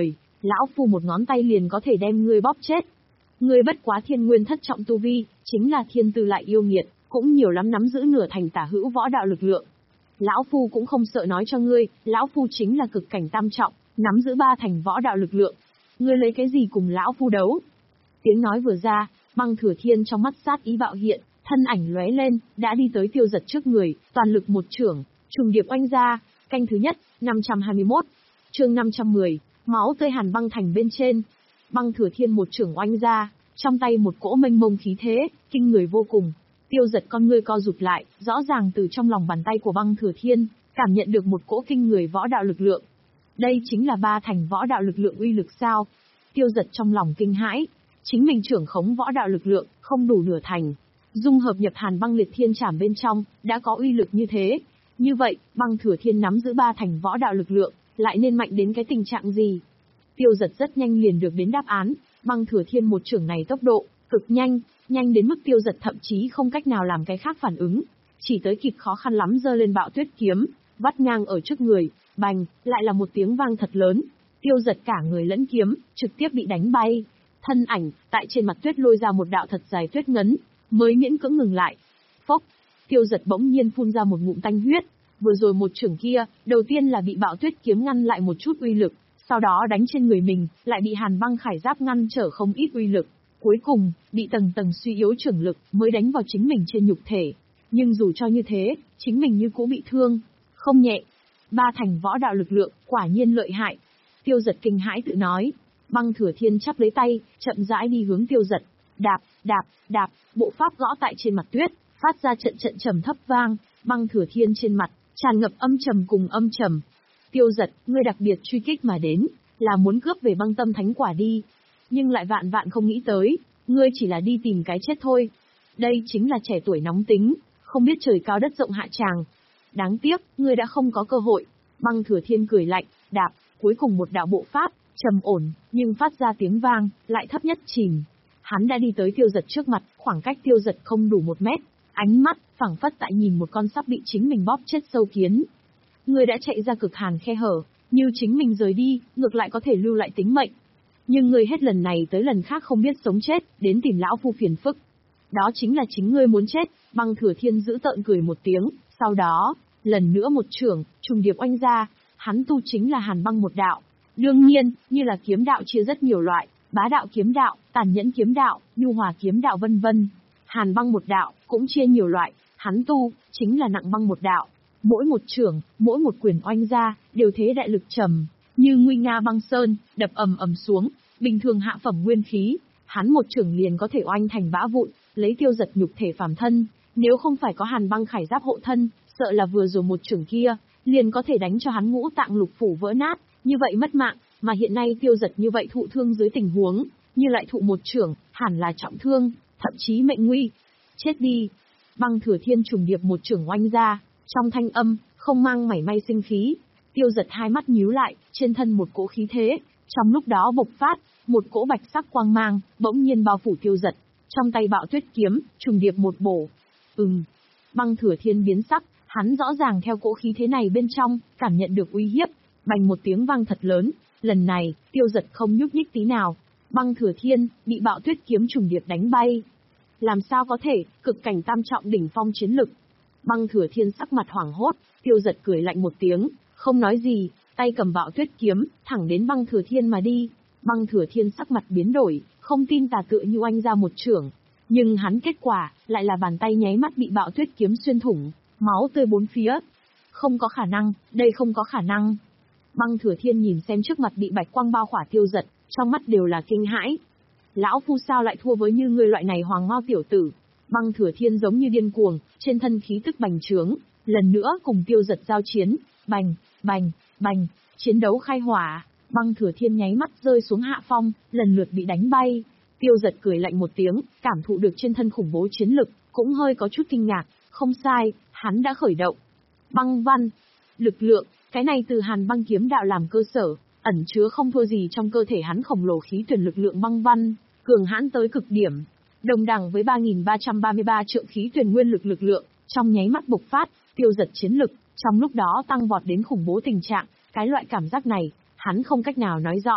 Lão Phu một ngón tay liền có thể đem ngươi bóp chết. Ngươi bất quá thiên nguyên thất trọng tu vi, chính là thiên tư lại yêu nghiệt, cũng nhiều lắm nắm giữ nửa thành tả hữu võ đạo lực lượng. Lão Phu cũng không sợ nói cho ngươi, Lão Phu chính là cực cảnh tam trọng, nắm giữ ba thành võ đạo lực lượng. Ngươi lấy cái gì cùng Lão Phu đấu? Tiếng nói vừa ra, Băng Thừa Thiên trong mắt sát ý bạo hiện, thân ảnh lóe lên, đã đi tới Tiêu Dật trước người, toàn lực một chưởng, trùng điệp oanh ra, canh thứ nhất, năm trăm hai mươi mốt. Chương năm trăm mười, máu tươi hàn băng thành bên trên. Băng Thừa Thiên một chưởng oanh ra, trong tay một cỗ mênh mông khí thế, kinh người vô cùng. Tiêu Dật con ngươi co rụt lại, rõ ràng từ trong lòng bàn tay của Băng Thừa Thiên, cảm nhận được một cỗ kinh người võ đạo lực lượng. Đây chính là ba thành võ đạo lực lượng uy lực sao? Tiêu Dật trong lòng kinh hãi, chính mình trưởng khống võ đạo lực lượng, không đủ nửa thành. Dung hợp nhập hàn băng liệt thiên trảm bên trong, đã có uy lực như thế. Như vậy, Băng Thừa Thiên nắm giữ ba thành võ đạo lực lượng, lại nên mạnh đến cái tình trạng gì? Tiêu Dật rất nhanh liền được đến đáp án, Băng Thừa Thiên một chưởng này tốc độ cực nhanh, nhanh đến mức Tiêu Dật thậm chí không cách nào làm cái khác phản ứng, chỉ tới kịp khó khăn lắm giơ lên Bạo Tuyết kiếm, vắt ngang ở trước người, bành, lại là một tiếng vang thật lớn. Tiêu Dật cả người lẫn kiếm, trực tiếp bị đánh bay. Thân ảnh, tại trên mặt tuyết lôi ra một đạo thật dài tuyết ngấn, mới miễn cưỡng ngừng lại. Phốc, Tiêu Dật bỗng nhiên phun ra một ngụm tanh huyết. Vừa rồi một chưởng kia, đầu tiên là bị Bạo Tuyết kiếm ngăn lại một chút uy lực, sau đó đánh trên người mình, lại bị hàn băng khải giáp ngăn trở không ít uy lực. Cuối cùng, bị tầng tầng suy yếu chưởng lực, mới đánh vào chính mình trên nhục thể. Nhưng dù cho như thế, chính mình như cũ bị thương, không nhẹ. Ba thành võ đạo lực lượng, quả nhiên lợi hại. Tiêu Dật kinh hãi tự nói. Băng Thừa Thiên chắp lấy tay, chậm rãi đi hướng Tiêu Dật. Đạp, đạp, đạp, bộ pháp gõ tại trên mặt tuyết, phát ra trận trận trầm thấp vang. Băng Thừa Thiên trên mặt tràn ngập âm trầm cùng âm trầm. Tiêu Dật, ngươi đặc biệt truy kích mà đến, là muốn cướp về băng tâm thánh quả đi. Nhưng lại vạn vạn không nghĩ tới, ngươi chỉ là đi tìm cái chết thôi. Đây chính là trẻ tuổi nóng tính, không biết trời cao đất rộng hạ tràng. Đáng tiếc, ngươi đã không có cơ hội. Băng Thừa Thiên cười lạnh, đạp, cuối cùng một đạo bộ pháp, trầm ổn, nhưng phát ra tiếng vang, lại thấp nhất chìm. Hắn đã đi tới Tiêu Dật trước mặt, khoảng cách Tiêu Dật không đủ một mét, ánh mắt, phảng phất tại nhìn một con sắp bị chính mình bóp chết sâu kiến. Ngươi đã chạy ra cực hàn khe hở, như chính mình rời đi, ngược lại có thể lưu lại tính mệnh. Nhưng ngươi hết lần này tới lần khác không biết sống chết, đến tìm Lão Phu phiền phức. Đó chính là chính ngươi muốn chết. Băng Thừa Thiên giữ tợn cười một tiếng, sau đó, lần nữa một chưởng, trùng điệp oanh ra, hắn tu chính là hàn băng một đạo. Đương nhiên, như là kiếm đạo chia rất nhiều loại, bá đạo kiếm đạo, tàn nhẫn kiếm đạo, nhu hòa kiếm đạo vân vân. Hàn băng một đạo, cũng chia nhiều loại, hắn tu, chính là nặng băng một đạo. Mỗi một chưởng, mỗi một quyền oanh ra, đều thế đại lực trầm, như nguy nga băng sơn, đập ầm ầm xuống, bình thường hạ phẩm nguyên khí, hắn một chưởng liền có thể oanh thành bã vụn, lấy Tiêu Dật nhục thể phàm thân, nếu không phải có hàn băng khải giáp hộ thân, sợ là vừa rồi một chưởng kia, liền có thể đánh cho hắn ngũ tạng lục phủ vỡ nát, như vậy mất mạng, mà hiện nay Tiêu Dật như vậy thụ thương dưới tình huống, như lại thụ một chưởng, hẳn là trọng thương, thậm chí mệnh nguy. Chết đi. Băng Thừa Thiên trùng điệp một chưởng oanh ra, trong thanh âm, không mang mảy may sinh khí. Tiêu Dật hai mắt nhíu lại, trên thân một cỗ khí thế, trong lúc đó bộc phát, một cỗ bạch sắc quang mang, bỗng nhiên bao phủ Tiêu Dật, trong tay Bạo Tuyết kiếm, trùng điệp một bổ. Ừm. Băng Thừa Thiên biến sắc, hắn rõ ràng theo cỗ khí thế này bên trong, cảm nhận được uy hiếp, bành một tiếng vang thật lớn, lần này, Tiêu Dật không nhúc nhích tí nào. Băng Thừa Thiên, bị Bạo Tuyết kiếm trùng điệp đánh bay. Làm sao có thể, cực cảnh tam trọng đỉnh phong chiến lực. Băng Thừa Thiên sắc mặt hoảng hốt, Tiêu Dật cười lạnh một tiếng, không nói gì, tay cầm Bạo Tuyết kiếm, thẳng đến Băng Thừa Thiên mà đi. Băng Thừa Thiên sắc mặt biến đổi, không tin tà tựa như oanh ra một chưởng. Nhưng hắn kết quả, lại là bàn tay nháy mắt bị Bạo Tuyết kiếm xuyên thủng, máu tươi bốn phía. Không có khả năng, đây không có khả năng. Băng Thừa Thiên nhìn xem trước mặt bị bạch quang bao khỏa Tiêu Dật, trong mắt đều là kinh hãi. Lão Phu sao lại thua với như ngươi loại này hoàng ngao tiểu tử. Băng Thừa Thiên giống như điên cuồng, trên thân khí tức bành trướng, lần nữa cùng Tiêu Dật giao chiến, bành, bành, bành, chiến đấu khai hỏa. Băng Thừa Thiên nháy mắt rơi xuống hạ phong, lần lượt bị đánh bay. Tiêu Dật cười lạnh một tiếng, cảm thụ được trên thân khủng bố chiến lực, cũng hơi có chút kinh ngạc, không sai, hắn đã khởi động. Băng văn, lực lượng, cái này từ hàn băng kiếm đạo làm cơ sở, ẩn chứa không thua gì trong cơ thể hắn khổng lồ khí tuyển lực lượng băng văn, cường hãn tới cực điểm, đồng đẳng với ba nghìn ba trăm ba mươi ba trượng khí tuyển nguyên lực lực lượng, trong nháy mắt bộc phát, Tiêu Dật chiến lực, trong lúc đó tăng vọt đến khủng bố tình trạng, cái loại cảm giác này, hắn không cách nào nói rõ,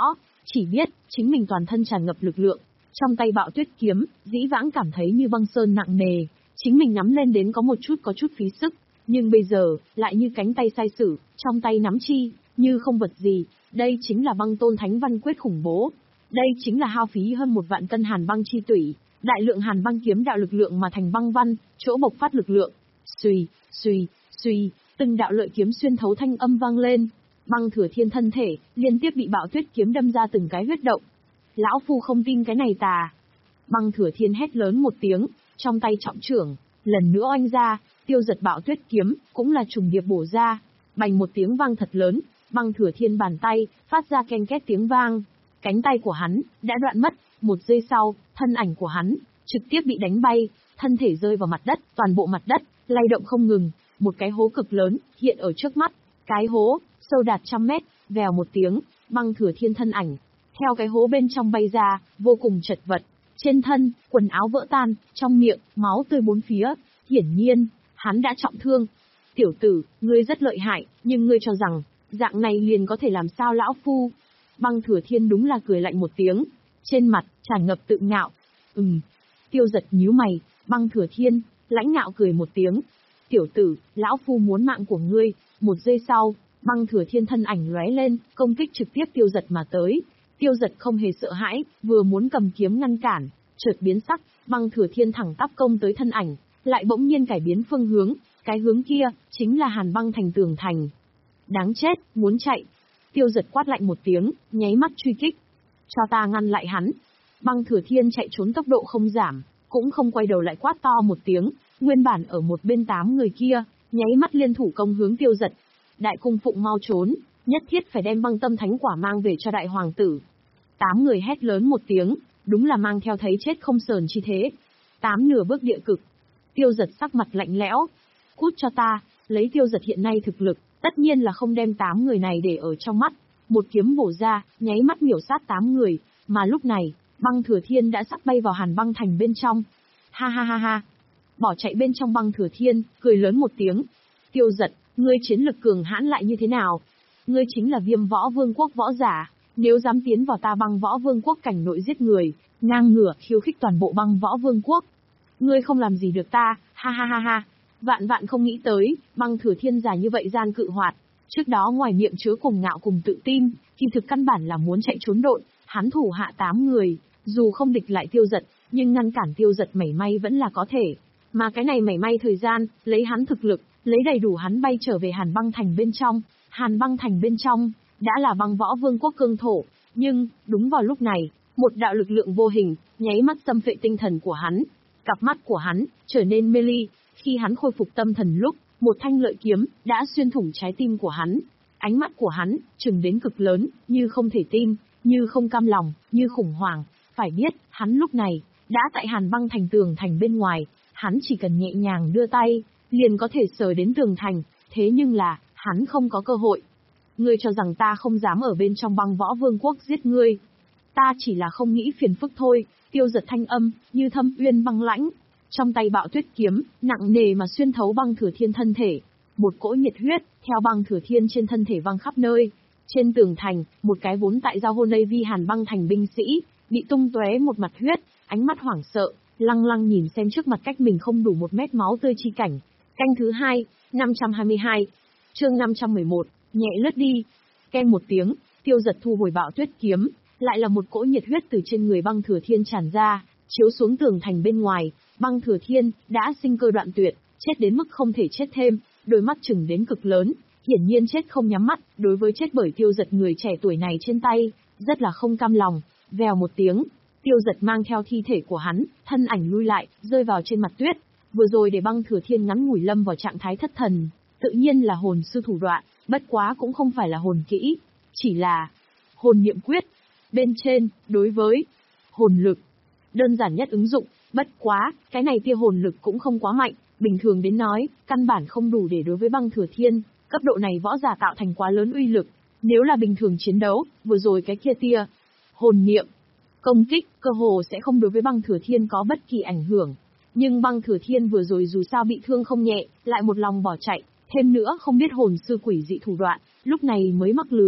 Chỉ biết, chính mình toàn thân tràn ngập lực lượng. Trong tay Bạo Tuyết kiếm, dĩ vãng cảm thấy như băng sơn nặng nề, chính mình nắm lên đến có một chút có chút phí sức, nhưng bây giờ, lại như cánh tay sai sử, trong tay nắm chi, như không vật gì, đây chính là Băng Tôn Thánh Văn Quyết khủng bố. Đây chính là hao phí hơn một vạn cân hàn băng chi tủy, đại lượng hàn băng kiếm đạo lực lượng mà thành băng văn, chỗ bộc phát lực lượng. Xuy, xuy, xuy, từng đạo lợi kiếm xuyên thấu thanh âm vang lên. Băng Thừa Thiên thân thể, liên tiếp bị Bạo Tuyết kiếm đâm ra từng cái huyết động. Lão phu không tin cái này tà. Băng Thừa Thiên hét lớn một tiếng, trong tay trọng trưởng, lần nữa oanh ra, tiêu giật Bạo Tuyết kiếm, cũng là trùng điệp bổ ra. Bành một tiếng vang thật lớn, Băng Thừa Thiên bàn tay, phát ra ken két tiếng vang. Cánh tay của hắn, đã đoạn mất, một giây sau, thân ảnh của hắn, trực tiếp bị đánh bay, thân thể rơi vào mặt đất, toàn bộ mặt đất, lay động không ngừng, một cái hố cực lớn, hiện ở trước mắt. Cái hố, sâu đạt trăm mét, vèo một tiếng, Băng Thừa Thiên thân ảnh, theo cái hố bên trong bay ra, vô cùng chật vật. Trên thân, quần áo vỡ tan, trong miệng, máu tươi bốn phía, hiển nhiên, hắn đã trọng thương. Tiểu tử, ngươi rất lợi hại, nhưng ngươi cho rằng, dạng này liền có thể làm sao lão phu? Băng Thừa Thiên đúng là cười lạnh một tiếng, trên mặt, tràn ngập tự ngạo. Ừm, tiêu giật nhíu mày, Băng Thừa Thiên, lãnh ngạo cười một tiếng. Tiểu tử, lão phu muốn mạng của ngươi, một giây sau, Băng Thừa Thiên thân ảnh lóe lên, công kích trực tiếp tiêu giật mà tới. Tiêu giật không hề sợ hãi, vừa muốn cầm kiếm ngăn cản, chợt biến sắc, Băng Thừa Thiên thẳng tắp công tới thân ảnh, lại bỗng nhiên cải biến phương hướng, cái hướng kia, chính là Hàn Băng Thành tường thành. Đáng chết, muốn chạy. Tiêu giật quát lạnh một tiếng, nháy mắt truy kích. Cho ta ngăn lại hắn. Băng Thừa Thiên chạy trốn tốc độ không giảm, cũng không quay đầu lại quát to một tiếng, nguyên bản ở một bên tám người kia, nháy mắt liên thủ công hướng tiêu giật. Đại cung phụng mau trốn, nhất thiết phải đem băng tâm thánh quả mang về cho đại hoàng tử. Tám người hét lớn một tiếng, đúng là mang theo thấy chết không sờn chi thế. Tám nửa bước địa cực. Tiêu giật sắc mặt lạnh lẽo. Cút cho ta, lấy tiêu giật hiện nay thực lực, tất nhiên là không đem tám người này để ở trong mắt. Một kiếm bổ ra, nháy mắt miểu sát tám người, mà lúc này, Băng Thừa Thiên đã sắp bay vào Hàn Băng Thành bên trong. Ha ha ha ha. Bỏ chạy bên trong Băng Thừa Thiên, cười lớn một tiếng. Tiêu giật, ngươi chiến lực cường hãn lại như thế nào? Ngươi chính là Viêm Võ Vương quốc võ giả, nếu dám tiến vào ta Băng Võ Vương quốc cảnh nội giết người, ngang ngửa khiêu khích toàn bộ Băng Võ Vương quốc. Ngươi không làm gì được ta, ha ha ha ha. Vạn vạn không nghĩ tới, Băng Thừa Thiên giả như vậy gian cự hoạt. Trước đó ngoài miệng chứa cùng ngạo cùng tự tin, kỳ thực căn bản là muốn chạy trốn độn, hắn thủ hạ tám người, dù không địch lại tiêu giật, nhưng ngăn cản tiêu giật mảy may vẫn là có thể. Mà cái này mảy may thời gian, lấy hắn thực lực, lấy đầy đủ hắn bay trở về Hàn Băng Thành bên trong. Hàn Băng Thành bên trong, đã là Băng Võ Vương quốc cương thổ, nhưng, đúng vào lúc này, một đạo lực lượng vô hình, nháy mắt xâm phệ tinh thần của hắn. Cặp mắt của hắn, trở nên mê ly, khi hắn khôi phục tâm thần lúc, một thanh lợi kiếm, đã xuyên thủng trái tim của hắn. Ánh mắt của hắn, trừng đến cực lớn, như không thể tin, như không cam lòng, như khủng hoảng. Phải biết, hắn lúc này, đã tại Hàn Băng Thành tường thành bên ngoài, hắn chỉ cần nhẹ nhàng đưa tay, liền có thể sờ đến tường thành, thế nhưng là, hắn không có cơ hội. Ngươi cho rằng ta không dám ở bên trong Băng Võ Vương quốc giết ngươi. Ta chỉ là không nghĩ phiền phức thôi, tiêu giật thanh âm, như thâm uyên băng lãnh. Trong tay Bạo Tuyết kiếm, nặng nề mà xuyên thấu Băng Thừa Thiên thân thể. Một cỗ nhiệt huyết, theo Băng Thừa Thiên trên thân thể văng khắp nơi. Trên tường thành, một cái vốn tại giao hôn vi Hàn Băng Thành binh sĩ, bị tung tóe một mặt huyết, ánh mắt hoảng sợ, lăng lăng nhìn xem trước mặt cách mình không đủ một mét máu tươi chi cảnh. Canh thứ hai, năm trăm hai mươi hai, chương năm trăm mười một, nhẹ lướt đi. Keng một tiếng, tiêu giật thu hồi Bạo Tuyết kiếm, lại là một cỗ nhiệt huyết từ trên người Băng Thừa Thiên tràn ra, chiếu xuống tường thành bên ngoài. Băng Thừa Thiên đã sinh cơ đoạn tuyệt, chết đến mức không thể chết thêm, đôi mắt chừng đến cực lớn, hiển nhiên chết không nhắm mắt. Đối với chết bởi tiêu giật người trẻ tuổi này trên tay, rất là không cam lòng. Vèo một tiếng, tiêu giật mang theo thi thể của hắn, thân ảnh lui lại, rơi vào trên mặt tuyết. Vừa rồi để Băng Thừa Thiên ngắn ngủi lâm vào trạng thái thất thần, tự nhiên là hồn sư thủ đoạn, bất quá cũng không phải là hồn kỹ, chỉ là hồn niệm quyết. Bên trên, đối với hồn lực, đơn giản nhất ứng dụng, bất quá, cái này tia hồn lực cũng không quá mạnh, bình thường đến nói, căn bản không đủ để đối với Băng Thừa Thiên, cấp độ này võ giả tạo thành quá lớn uy lực. Nếu là bình thường chiến đấu, vừa rồi cái kia tia hồn niệm công kích, cơ hồ sẽ không đối với Băng Thừa Thiên có bất kỳ ảnh hưởng. Nhưng Băng Thừa Thiên vừa rồi dù sao bị thương không nhẹ, lại một lòng bỏ chạy, thêm nữa không biết hồn sư quỷ dị thủ đoạn, lúc này mới mắc lừa.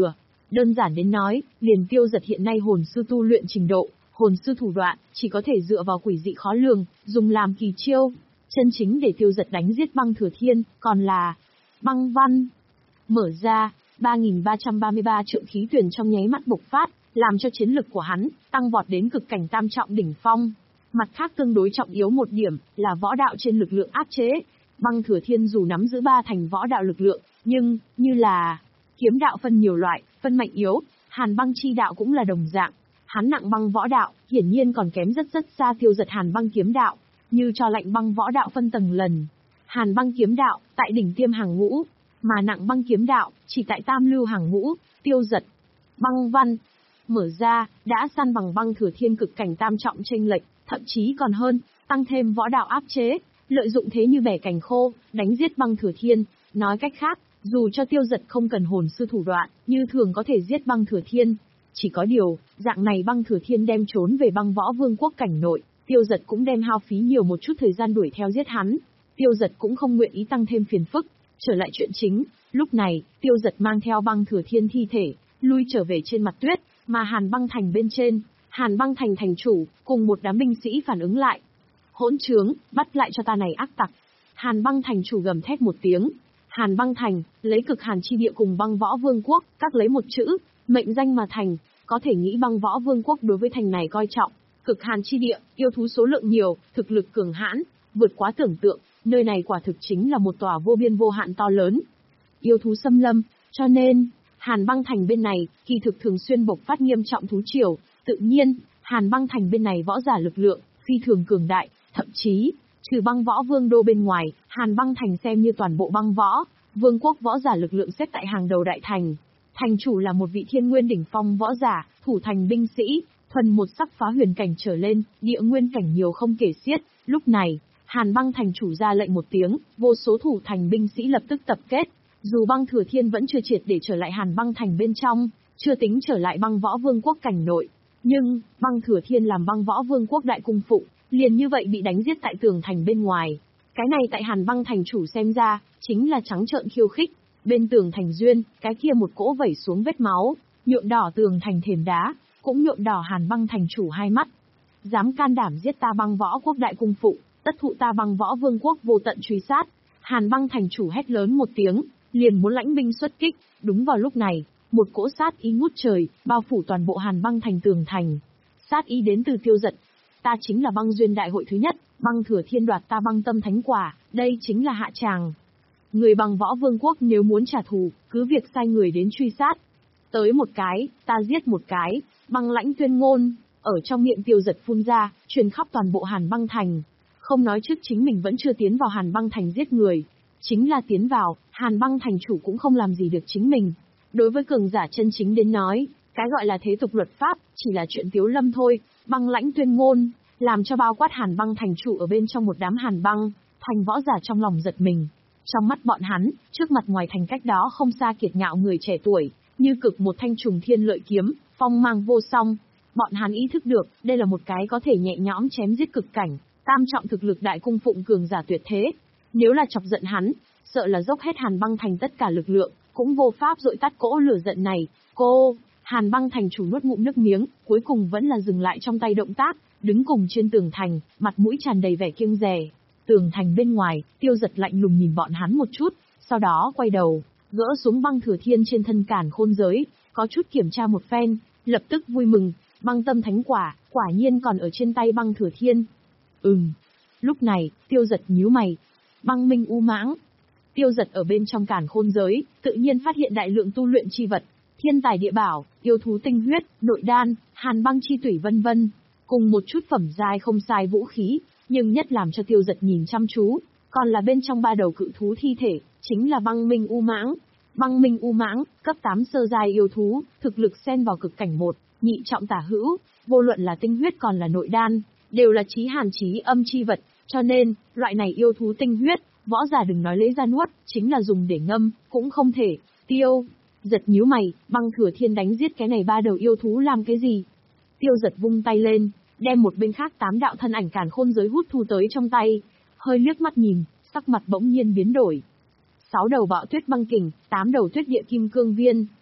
Đơn giản đến nói, liền Tiêu Dật hiện nay hồn sư tu luyện trình độ, hồn sư thủ đoạn, chỉ có thể dựa vào quỷ dị khó lường, dùng làm kỳ chiêu. Chân chính để Tiêu Dật đánh giết Băng Thừa Thiên, còn là băng văn. Mở ra, ba nghìn ba trăm ba mươi ba trượng khí tuyển trong nháy mắt bộc phát, làm cho chiến lực của hắn tăng vọt đến cực cảnh tam trọng đỉnh phong. Mặt khác tương đối trọng yếu một điểm là võ đạo trên lực lượng áp chế. Băng Thừa Thiên dù nắm giữ ba thành võ đạo lực lượng, nhưng, như là kiếm đạo phân nhiều loại, phân mạnh yếu, Hàn Băng chi đạo cũng là đồng dạng. Hắn nặng băng võ đạo, hiển nhiên còn kém rất rất xa Tiêu Dật Hàn Băng kiếm đạo, như cho lạnh băng võ đạo phân tầng lần. Hàn Băng kiếm đạo, tại đỉnh tiêm hàng ngũ, mà nặng băng kiếm đạo, chỉ tại tam lưu hàng ngũ, Tiêu Dật. Băng văn, mở ra, đã săn bằng Băng Thừa Thiên cực cảnh tam trọng chênh lệch, thậm chí còn hơn, tăng thêm võ đạo áp chế, lợi dụng thế như bẻ cành khô, đánh giết Băng Thừa Thiên. Nói cách khác, dù cho Tiêu Dật không cần hồn sư thủ đoạn, như thường có thể giết Băng Thừa Thiên. Chỉ có điều, dạng này Băng Thừa Thiên đem trốn về băng võ vương quốc cảnh nội, Tiêu Dật cũng đem hao phí nhiều một chút thời gian đuổi theo giết hắn. Tiêu Dật cũng không nguyện ý tăng thêm phiền phức. Trở lại chuyện chính, lúc này, Tiêu Dật mang theo Băng Thừa Thiên thi thể, lui trở về trên mặt tuyết, mà Hàn Băng Thành bên trên, Hàn Băng Thành thành chủ, cùng một đám binh sĩ phản ứng lại. Hỗn trướng, bắt lại cho ta này ác tặc. Hàn Băng Thành chủ gầm thét một tiếng. Hàn Băng Thành, lấy cực hàn chi địa cùng băng võ vương quốc, các lấy một chữ, mệnh danh mà thành, có thể nghĩ băng võ vương quốc đối với thành này coi trọng. Cực hàn chi địa, yêu thú số lượng nhiều, thực lực cường hãn, vượt quá tưởng tượng, nơi này quả thực chính là một tòa vô biên vô hạn to lớn. Yêu thú xâm lâm, cho nên, Hàn Băng Thành bên này, kỳ thực thường xuyên bộc phát nghiêm trọng thú triều, tự nhiên, Hàn Băng Thành bên này võ giả lực lượng, phi thường cường đại, thậm chí, trừ băng võ vương đô bên ngoài, Hàn Băng Thành xem như toàn bộ băng võ, vương quốc võ giả lực lượng xếp tại hàng đầu đại thành. Thành chủ là một vị thiên nguyên đỉnh phong võ giả, thủ thành binh sĩ, thuần một sắc phá huyền cảnh trở lên, địa nguyên cảnh nhiều không kể xiết. Lúc này, Hàn Băng Thành chủ ra lệnh một tiếng, vô số thủ thành binh sĩ lập tức tập kết. Dù Băng Thừa Thiên vẫn chưa triệt để trở lại Hàn Băng Thành bên trong, chưa tính trở lại băng võ vương quốc cảnh nội, nhưng Băng Thừa Thiên làm băng võ vương quốc đại cung phụ, liền như vậy bị đánh giết tại tường thành bên ngoài. Cái này tại Hàn Băng Thành chủ xem ra, chính là trắng trợn khiêu khích. Bên tường thành duyên, cái kia một cỗ vẩy xuống vết máu, nhuộm đỏ tường thành thềm đá, cũng nhuộm đỏ Hàn Băng Thành chủ hai mắt. Dám can đảm giết ta băng võ quốc đại cung phụ, tất thụ ta băng võ vương quốc vô tận truy sát. Hàn Băng Thành chủ hét lớn một tiếng, liền muốn lãnh binh xuất kích. Đúng vào lúc này, một cỗ sát ý ngút trời, bao phủ toàn bộ Hàn Băng Thành tường thành. Sát ý đến từ Tiêu Dật. Ta chính là băng duyên đại hội thứ nhất, Băng Thừa Thiên đoạt ta băng tâm thánh quả, đây chính là hạ tràng. Người băng võ vương quốc nếu muốn trả thù, cứ việc sai người đến truy sát. Tới một cái, ta giết một cái, băng lãnh tuyên ngôn, ở trong miệng Tiêu Dật phun ra, truyền khắp toàn bộ Hàn Băng Thành. Không nói trước chính mình vẫn chưa tiến vào Hàn Băng Thành giết người. Chính là tiến vào, Hàn Băng Thành chủ cũng không làm gì được chính mình. Đối với cường giả chân chính đến nói, cái gọi là thế tục luật pháp, chỉ là chuyện tiếu lâm thôi. Băng lãnh tuyên ngôn, làm cho bao quát Hàn Băng Thành chủ ở bên trong một đám Hàn Băng Thành võ giả trong lòng giật mình. Trong mắt bọn hắn, trước mặt ngoài thành cách đó không xa kiệt ngạo người trẻ tuổi, như cực một thanh trùng thiên lợi kiếm, phong mang vô song. Bọn hắn ý thức được, đây là một cái có thể nhẹ nhõm chém giết cực cảnh, tam trọng thực lực đại cung phụng cường giả tuyệt thế. Nếu là chọc giận hắn, sợ là dốc hết Hàn Băng Thành tất cả lực lượng, cũng vô pháp dội tắt cỗ lửa giận này. Cô, Hàn Băng Thành chủ nuốt ngụm nước miếng, cuối cùng vẫn là dừng lại trong tay động tác, đứng cùng trên tường thành, mặt mũi tràn đầy vẻ kiêng dè. Tường thành bên ngoài, Tiêu Dật lạnh lùng nhìn bọn hắn một chút, sau đó quay đầu, gỡ xuống Băng Thừa Thiên trên thân càn khôn giới, có chút kiểm tra một phen, lập tức vui mừng, băng tâm thánh quả, quả nhiên còn ở trên tay Băng Thừa Thiên. Ừm. Lúc này, Tiêu Dật nhíu mày. Băng minh u mãng. Tiêu Dật ở bên trong càn khôn giới, tự nhiên phát hiện đại lượng tu luyện chi vật, thiên tài địa bảo, yêu thú tinh huyết, nội đan, hàn băng chi tủy vân vân, cùng một chút phẩm giai không sai vũ khí, nhưng nhất làm cho Tiêu Dật nhìn chăm chú, còn là bên trong ba đầu cự thú thi thể, chính là băng minh u mãng. Băng minh u mãng, cấp tám sơ giai yêu thú, thực lực xen vào cực cảnh một, nhị trọng tả hữu, vô luận là tinh huyết còn là nội đan, đều là chí hàn chí âm chi vật, cho nên, loại này yêu thú tinh huyết, võ giả đừng nói lấy ra nuốt, chính là dùng để ngâm, cũng không thể. Tiêu Dật nhíu mày, Băng Thừa Thiên đánh giết cái này ba đầu yêu thú làm cái gì? Tiêu Dật vung tay lên, đem một bên khác tám đạo thân ảnh càn khôn giới hút thu tới trong tay, hơi liếc mắt nhìn, sắc mặt bỗng nhiên biến đổi. Sáu đầu bạo tuyết băng kình, tám đầu tuyết địa kim cương viên.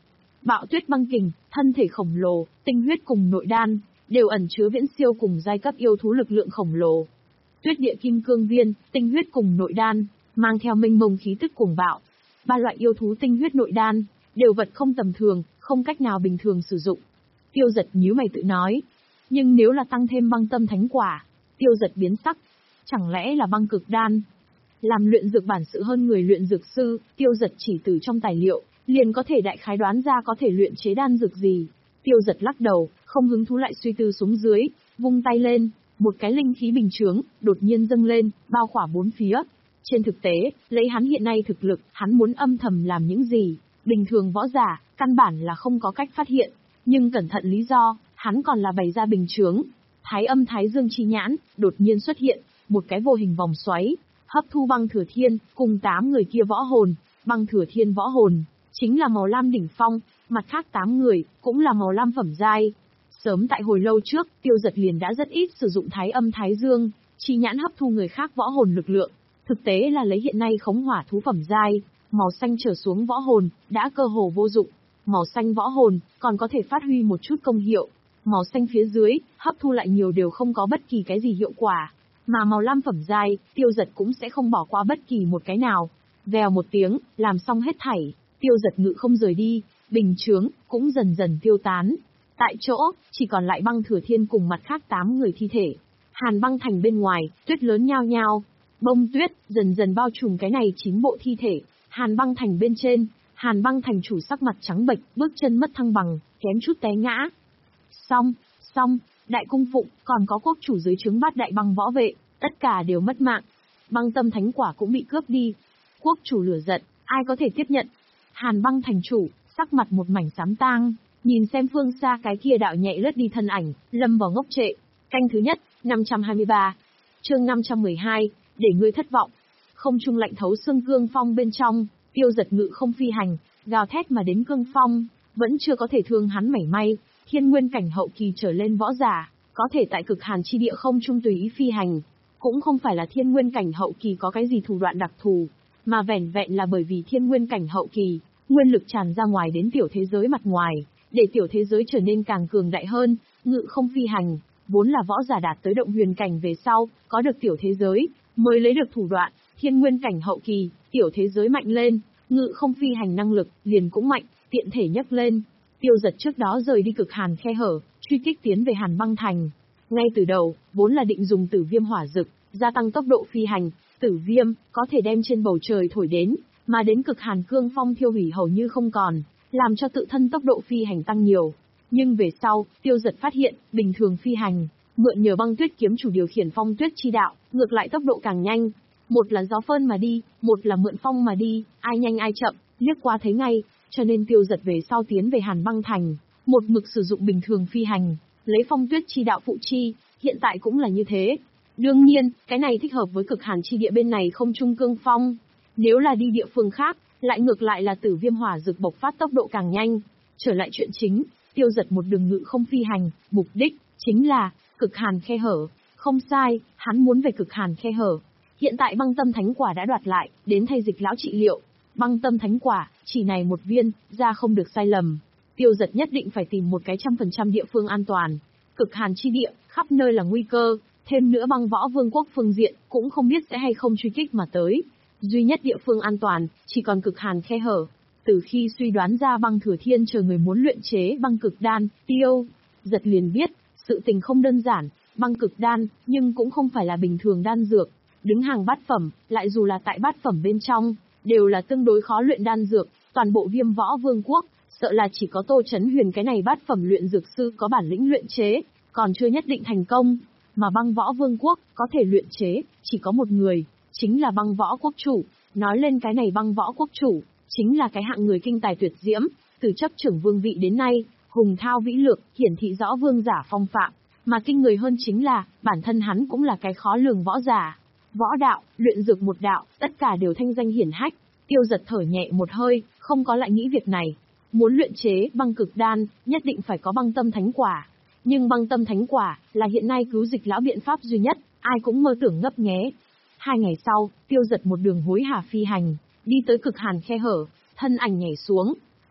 Bạo tuyết băng kình, thân thể khổng lồ, tinh huyết cùng nội đan, đều ẩn chứa viễn siêu cùng giai cấp yêu thú lực lượng khổng lồ. Tuyết địa kim cương viên, tinh huyết cùng nội đan, mang theo mênh mông khí tức cuồng bạo. Ba loại yêu thú tinh huyết nội đan, đều vật không tầm thường, không cách nào bình thường sử dụng. Tiêu Giật nhíu mày tự nói. Nhưng nếu là tăng thêm băng tâm thánh quả, Tiêu Giật biến sắc. Chẳng lẽ là băng cực đan? Làm luyện dược bản sự hơn người luyện dược sư, Tiêu Giật chỉ từ trong tài liệu, liền có thể đại khái đoán ra có thể luyện chế đan dược gì. Tiêu Giật lắc đầu, không hứng thú lại suy tư xuống dưới, vung tay lên, một cái linh khí bình chướng, đột nhiên dâng lên, bao khỏa bốn phía. Trên thực tế, lấy hắn hiện nay thực lực, hắn muốn âm thầm làm những gì, bình thường võ giả, căn bản là không có cách phát hiện. Nhưng cẩn thận lý do, hắn còn là bày ra bình chướng. Thái âm thái dương chi nhãn, đột nhiên xuất hiện, một cái vô hình vòng xoáy, hấp thu băng thừa thiên, cùng tám người kia võ hồn. Băng thừa thiên võ hồn, chính là màu lam đỉnh phong, mặt khác tám người, cũng là màu lam phẩm giai. Sớm tại hồi lâu trước, Tiêu Giật liền đã rất ít sử dụng thái âm thái dương, chi nhãn hấp thu người khác võ hồn lực lượng. Thực tế là lấy hiện nay khống hỏa thú phẩm giai, màu xanh trở xuống võ hồn, đã cơ hồ vô dụng. Màu xanh võ hồn, còn có thể phát huy một chút công hiệu. Màu xanh phía dưới, hấp thu lại nhiều đều không có bất kỳ cái gì hiệu quả. Mà màu lam phẩm giai, Tiêu Giật cũng sẽ không bỏ qua bất kỳ một cái nào. Vèo một tiếng, làm xong hết thảy, Tiêu Giật ngự không rời đi, bình chướng, cũng dần dần tiêu tán. Tại chỗ, chỉ còn lại băng thừa thiên cùng mặt khác tám người thi thể. Hàn băng thành bên ngoài, tuyết lớn nhao nhao. Bông tuyết, dần dần bao trùm cái này chín bộ thi thể. Hàn băng thành bên trên, Hàn băng thành chủ sắc mặt trắng bệch, bước chân mất thăng bằng, kém chút té ngã. Xong, xong, đại cung phụng, còn có quốc chủ dưới trướng bát đại băng võ vệ, tất cả đều mất mạng. Băng tâm thánh quả cũng bị cướp đi. Quốc chủ lửa giận, ai có thể tiếp nhận? Hàn băng thành chủ, sắc mặt một mảnh xám tang, nhìn xem phương xa cái kia đạo nhẹ lướt đi thân ảnh, lâm vào ngốc trệ. Canh thứ nhất, năm trăm hai mươi ba. Chương năm trăm mười hai, để ngươi thất vọng. Không trung lạnh thấu xương cương phong bên trong, Tiêu Giật ngự không phi hành, gào thét mà đến cương phong, vẫn chưa có thể thương hắn mảy may. Thiên nguyên cảnh hậu kỳ trở lên võ giả, có thể tại cực hàn chi địa không trung tùy ý phi hành, cũng không phải là thiên nguyên cảnh hậu kỳ có cái gì thủ đoạn đặc thù, mà vẻn vẹn là bởi vì thiên nguyên cảnh hậu kỳ, nguyên lực tràn ra ngoài đến tiểu thế giới mặt ngoài, để tiểu thế giới trở nên càng cường đại hơn. Ngự không phi hành, vốn là võ giả đạt tới động huyền cảnh về sau, có được tiểu thế giới, mới lấy được thủ đoạn. Thiên nguyên cảnh hậu kỳ, tiểu thế giới mạnh lên, ngự không phi hành năng lực, liền cũng mạnh, tiện thể nhấc lên. Tiêu Giật trước đó rời đi cực hàn khe hở, truy kích tiến về Hàn băng thành. Ngay từ đầu, vốn là định dùng tử viêm hỏa dực, gia tăng tốc độ phi hành. Tử viêm, có thể đem trên bầu trời thổi đến, mà đến cực hàn cương phong thiêu hủy hầu như không còn, làm cho tự thân tốc độ phi hành tăng nhiều. Nhưng về sau, Tiêu Giật phát hiện, bình thường phi hành, mượn nhờ băng tuyết kiếm chủ điều khiển phong tuyết chi đạo, ngược lại tốc độ càng nhanh. Một là gió phơn mà đi, một là mượn phong mà đi, ai nhanh ai chậm, liếc qua thấy ngay. Cho nên Tiêu Giật về sau tiến về Hàn băng thành, một mực sử dụng bình thường phi hành, lấy phong tuyết chi đạo phụ chi, hiện tại cũng là như thế. Đương nhiên, cái này thích hợp với cực hàn chi địa bên này không trung cương phong. Nếu là đi địa phương khác, lại ngược lại là tử viêm hỏa dược bộc phát tốc độ càng nhanh. Trở lại chuyện chính, Tiêu Giật một đường ngự không phi hành, mục đích chính là cực hàn khe hở. Không sai, hắn muốn về cực hàn khe hở. Hiện tại băng tâm thánh quả đã đoạt lại, đến thay dịch lão trị liệu. Băng tâm thánh quả, chỉ này một viên, ra không được sai lầm. Tiêu Giật nhất định phải tìm một cái trăm phần trăm địa phương an toàn. Cực hàn chi địa, khắp nơi là nguy cơ, thêm nữa băng võ vương quốc phương diện, cũng không biết sẽ hay không truy kích mà tới. Duy nhất địa phương an toàn, chỉ còn cực hàn khe hở. Từ khi suy đoán ra băng thừa thiên chờ người muốn luyện chế băng cực đan, Tiêu Giật liền biết, sự tình không đơn giản. Băng cực đan, nhưng cũng không phải là bình thường đan dược. Đứng hàng bát phẩm, lại dù là tại bát phẩm bên trong, đều là tương đối khó luyện đan dược. Toàn bộ Viêm Võ Vương quốc, sợ là chỉ có Tô Chấn Huyền cái này bát phẩm luyện dược sư có bản lĩnh luyện chế, còn chưa nhất định thành công. Mà băng võ vương quốc, có thể luyện chế, chỉ có một người, chính là băng võ quốc chủ. Nói lên cái này băng võ quốc chủ, chính là cái hạng người kinh tài tuyệt diễm, từ chấp trưởng vương vị đến nay, hùng thao vĩ lược, hiển thị rõ vương giả phong phạm. Mà kinh người hơn chính là, bản thân hắn cũng là cái khó lường võ giả. Võ đạo, luyện dược một đạo, tất cả đều thanh danh hiển hách. Tiêu Giật thở nhẹ một hơi, không có lại nghĩ việc này. Muốn luyện chế băng cực đan, nhất định phải có băng tâm thánh quả. Nhưng băng tâm thánh quả, là hiện nay cứu dịch lão biện pháp duy nhất, ai cũng mơ tưởng ngấp nghé. Hai ngày sau, Tiêu Giật một đường hối hả phi hành, đi tới cực hàn khe hở, thân ảnh nhảy xuống.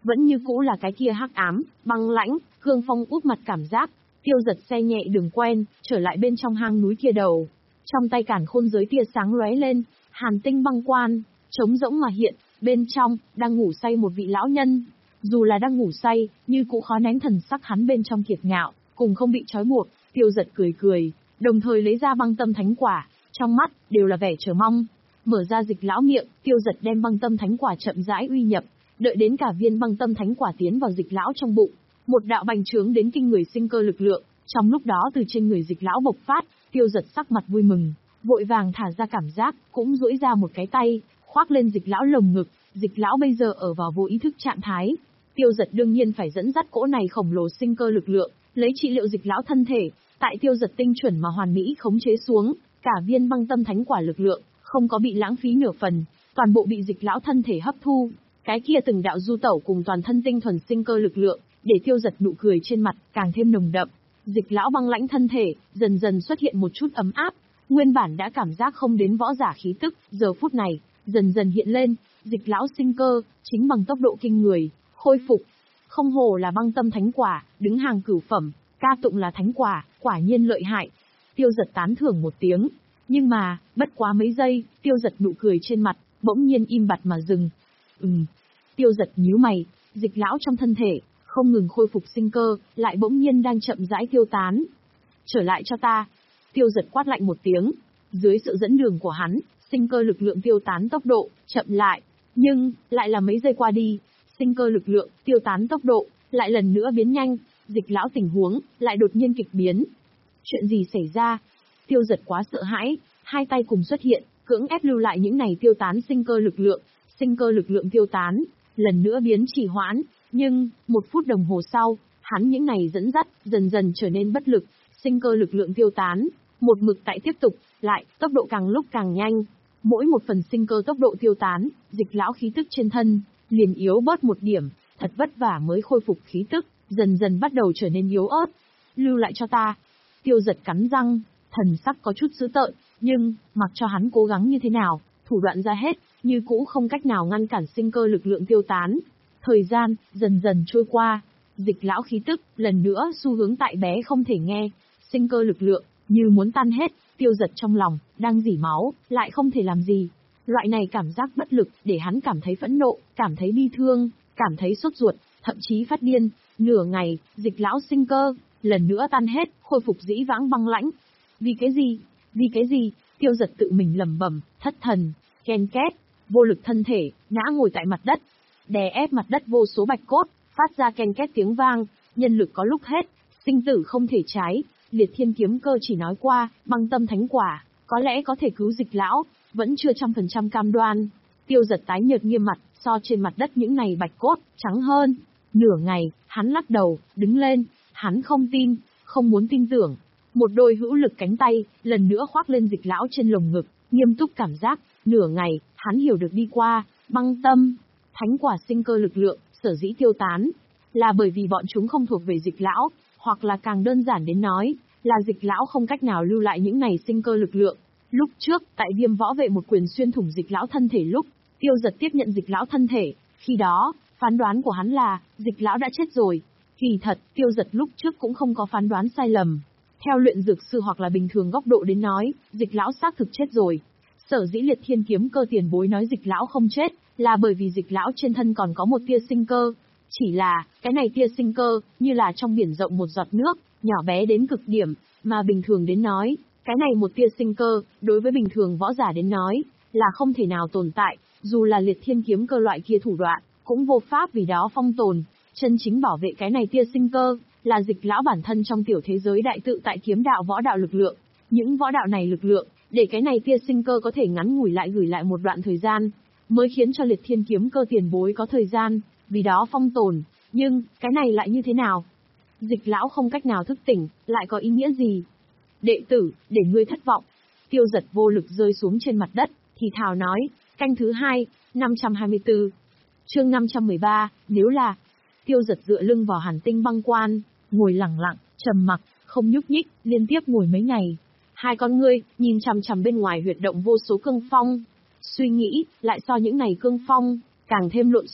vẫn như cũ là cái kia hắc ám, băng lãnh, cương phong úp mặt cảm giác. Tiêu Giật xe nhẹ đường quen, trở lại bên trong hang núi kia đầu. Trong tay cản khôn giới tia sáng lóe lên, hàn tinh băng quan, trống rỗng mà hiện, bên trong, đang ngủ say một vị lão nhân. Dù là đang ngủ say, như cũ khó nén thần sắc hắn bên trong kiệt ngạo, cùng không bị trói buộc. Tiêu Giật cười cười, đồng thời lấy ra băng tâm thánh quả, trong mắt, đều là vẻ chờ mong. Mở ra dịch lão miệng, Tiêu Giật đem băng tâm thánh quả chậm rãi uy nhập, đợi đến cả viên băng tâm thánh quả tiến vào dịch lão trong bụng. Một đạo bành trướng đến kinh người sinh cơ lực lượng, trong lúc đó từ trên người dịch lão bộc phát. Tiêu Giật sắc mặt vui mừng, vội vàng thả ra cảm giác, cũng duỗi ra một cái tay, khoác lên dịch lão lồng ngực. Dịch lão bây giờ ở vào vô ý thức trạng thái. Tiêu Giật đương nhiên phải dẫn dắt cỗ này khổng lồ sinh cơ lực lượng, lấy trị liệu dịch lão thân thể. Tại Tiêu Giật tinh chuẩn mà hoàn mỹ khống chế xuống, cả viên băng tâm thánh quả lực lượng không có bị lãng phí nửa phần, toàn bộ bị dịch lão thân thể hấp thu. Cái kia từng đạo du tẩu cùng toàn thân tinh thuần sinh cơ lực lượng, để Tiêu Giật nụ cười trên mặt càng thêm nồng đậm. Dịch lão băng lãnh thân thể dần dần xuất hiện một chút ấm áp, nguyên bản đã cảm giác không đến võ giả khí tức, giờ phút này dần dần hiện lên. Dịch lão sinh cơ chính bằng tốc độ kinh người khôi phục, không hồ là băng tâm thánh quả, đứng hàng cửu phẩm, ca tụng là thánh quả, quả nhiên lợi hại. Tiêu Giật tán thưởng một tiếng, nhưng mà bất quá mấy giây, Tiêu Giật nụ cười trên mặt bỗng nhiên im bặt mà dừng. Ừm. Tiêu Giật nhíu mày, dịch lão trong thân thể không ngừng khôi phục sinh cơ, lại bỗng nhiên đang chậm rãi tiêu tán. Trở lại cho ta. Tiêu Giật quát lạnh một tiếng. Dưới sự dẫn đường của hắn, sinh cơ lực lượng tiêu tán tốc độ chậm lại, nhưng lại là mấy giây qua đi, sinh cơ lực lượng tiêu tán tốc độ lại lần nữa biến nhanh. Dịch lão tình huống lại đột nhiên kịch biến. Chuyện gì xảy ra? Tiêu Giật quá sợ hãi, hai tay cùng xuất hiện, cưỡng ép lưu lại những này tiêu tán sinh cơ lực lượng. Sinh cơ lực lượng tiêu tán, lần nữa biến trì hoãn, nhưng một phút đồng hồ sau, hắn những này dẫn dắt dần dần trở nên bất lực. Sinh cơ lực lượng tiêu tán, một mực tại tiếp tục, lại tốc độ càng lúc càng nhanh. Mỗi một phần sinh cơ tốc độ tiêu tán, dịch lão khí tức trên thân liền yếu bớt một điểm, thật vất vả mới khôi phục khí tức, dần dần bắt đầu trở nên yếu ớt. Lưu lại cho ta. Tiêu Giật cắn răng, thần sắc có chút dữ tợn, nhưng mặc cho hắn cố gắng như thế nào, thủ đoạn ra hết, như cũ không cách nào ngăn cản sinh cơ lực lượng tiêu tán. Thời gian dần dần trôi qua, dịch lão khí tức lần nữa xu hướng tại bé không thể nghe, sinh cơ lực lượng như muốn tan hết. Tiêu Giật trong lòng đang rỉ máu, lại không thể làm gì. Loại này cảm giác bất lực để hắn cảm thấy phẫn nộ, cảm thấy bi thương, cảm thấy sốt ruột, thậm chí phát điên. Nửa ngày, dịch lão sinh cơ lần nữa tan hết, khôi phục dĩ vãng băng lãnh. Vì cái gì? Vì cái gì? Tiêu Giật tự mình lẩm bẩm, thất thần, ken két, vô lực thân thể ngã ngồi tại mặt đất, đè ép mặt đất vô số bạch cốt, phát ra ken két tiếng vang. Nhân lực có lúc hết, sinh tử không thể trái. Liệt Thiên Kiếm Cơ chỉ nói qua, băng tâm thánh quả có lẽ có thể cứu dịch lão, vẫn chưa trăm phần trăm cam đoan. Tiêu Giật tái nhợt nghiêm mặt, so trên mặt đất những này bạch cốt trắng hơn. Nửa ngày, hắn lắc đầu, đứng lên. Hắn không tin, không muốn tin tưởng. Một đôi hữu lực cánh tay lần nữa khoác lên dịch lão trên lồng ngực, nghiêm túc cảm giác. Nửa ngày, hắn hiểu được đi qua, băng tâm thánh quả sinh cơ lực lượng sở dĩ tiêu tán, là bởi vì bọn chúng không thuộc về dịch lão, hoặc là càng đơn giản đến nói, là dịch lão không cách nào lưu lại những này sinh cơ lực lượng. Lúc trước, tại Viêm Võ Vệ một quyền xuyên thủng dịch lão thân thể lúc, Tiêu Giật tiếp nhận dịch lão thân thể, khi đó, phán đoán của hắn là, dịch lão đã chết rồi. Kỳ thật, Tiêu Giật lúc trước cũng không có phán đoán sai lầm. Theo luyện dược sư hoặc là bình thường góc độ đến nói, dịch lão xác thực chết rồi. Sở dĩ Liệt Thiên Kiếm Cơ tiền bối nói dịch lão không chết, là bởi vì dịch lão trên thân còn có một tia sinh cơ. Chỉ là, cái này tia sinh cơ, như là trong biển rộng một giọt nước, nhỏ bé đến cực điểm, mà bình thường đến nói, cái này một tia sinh cơ, đối với bình thường võ giả đến nói, là không thể nào tồn tại, dù là Liệt Thiên Kiếm Cơ loại kia thủ đoạn, cũng vô pháp vì đó phong tồn. Chân chính bảo vệ cái này tia sinh cơ, là dịch lão bản thân trong tiểu thế giới đại tự tại kiếm đạo võ đạo lực lượng. Những võ đạo này lực lượng, để cái này tia sinh cơ có thể ngắn ngủi lại gửi lại một đoạn thời gian, mới khiến cho Liệt Thiên Kiếm Cơ tiền bối có thời gian, vì đó phong tồn. Nhưng, cái này lại như thế nào? Dịch lão không cách nào thức tỉnh, lại có ý nghĩa gì? Đệ tử, để ngươi thất vọng. Tiêu Giật vô lực rơi xuống trên mặt đất, thì thào nói, canh thứ hai, năm trăm hai mươi tư. Chương năm trăm mười ba, nếu là... Tiêu Giật dựa lưng vào hàn tinh băng quan, ngồi lặng lặng, trầm mặc, không nhúc nhích, liên tiếp ngồi mấy ngày. Hai con ngươi nhìn chằm chằm bên ngoài huyệt động vô số cương phong, suy nghĩ lại so những này cương phong càng thêm lộn xộn,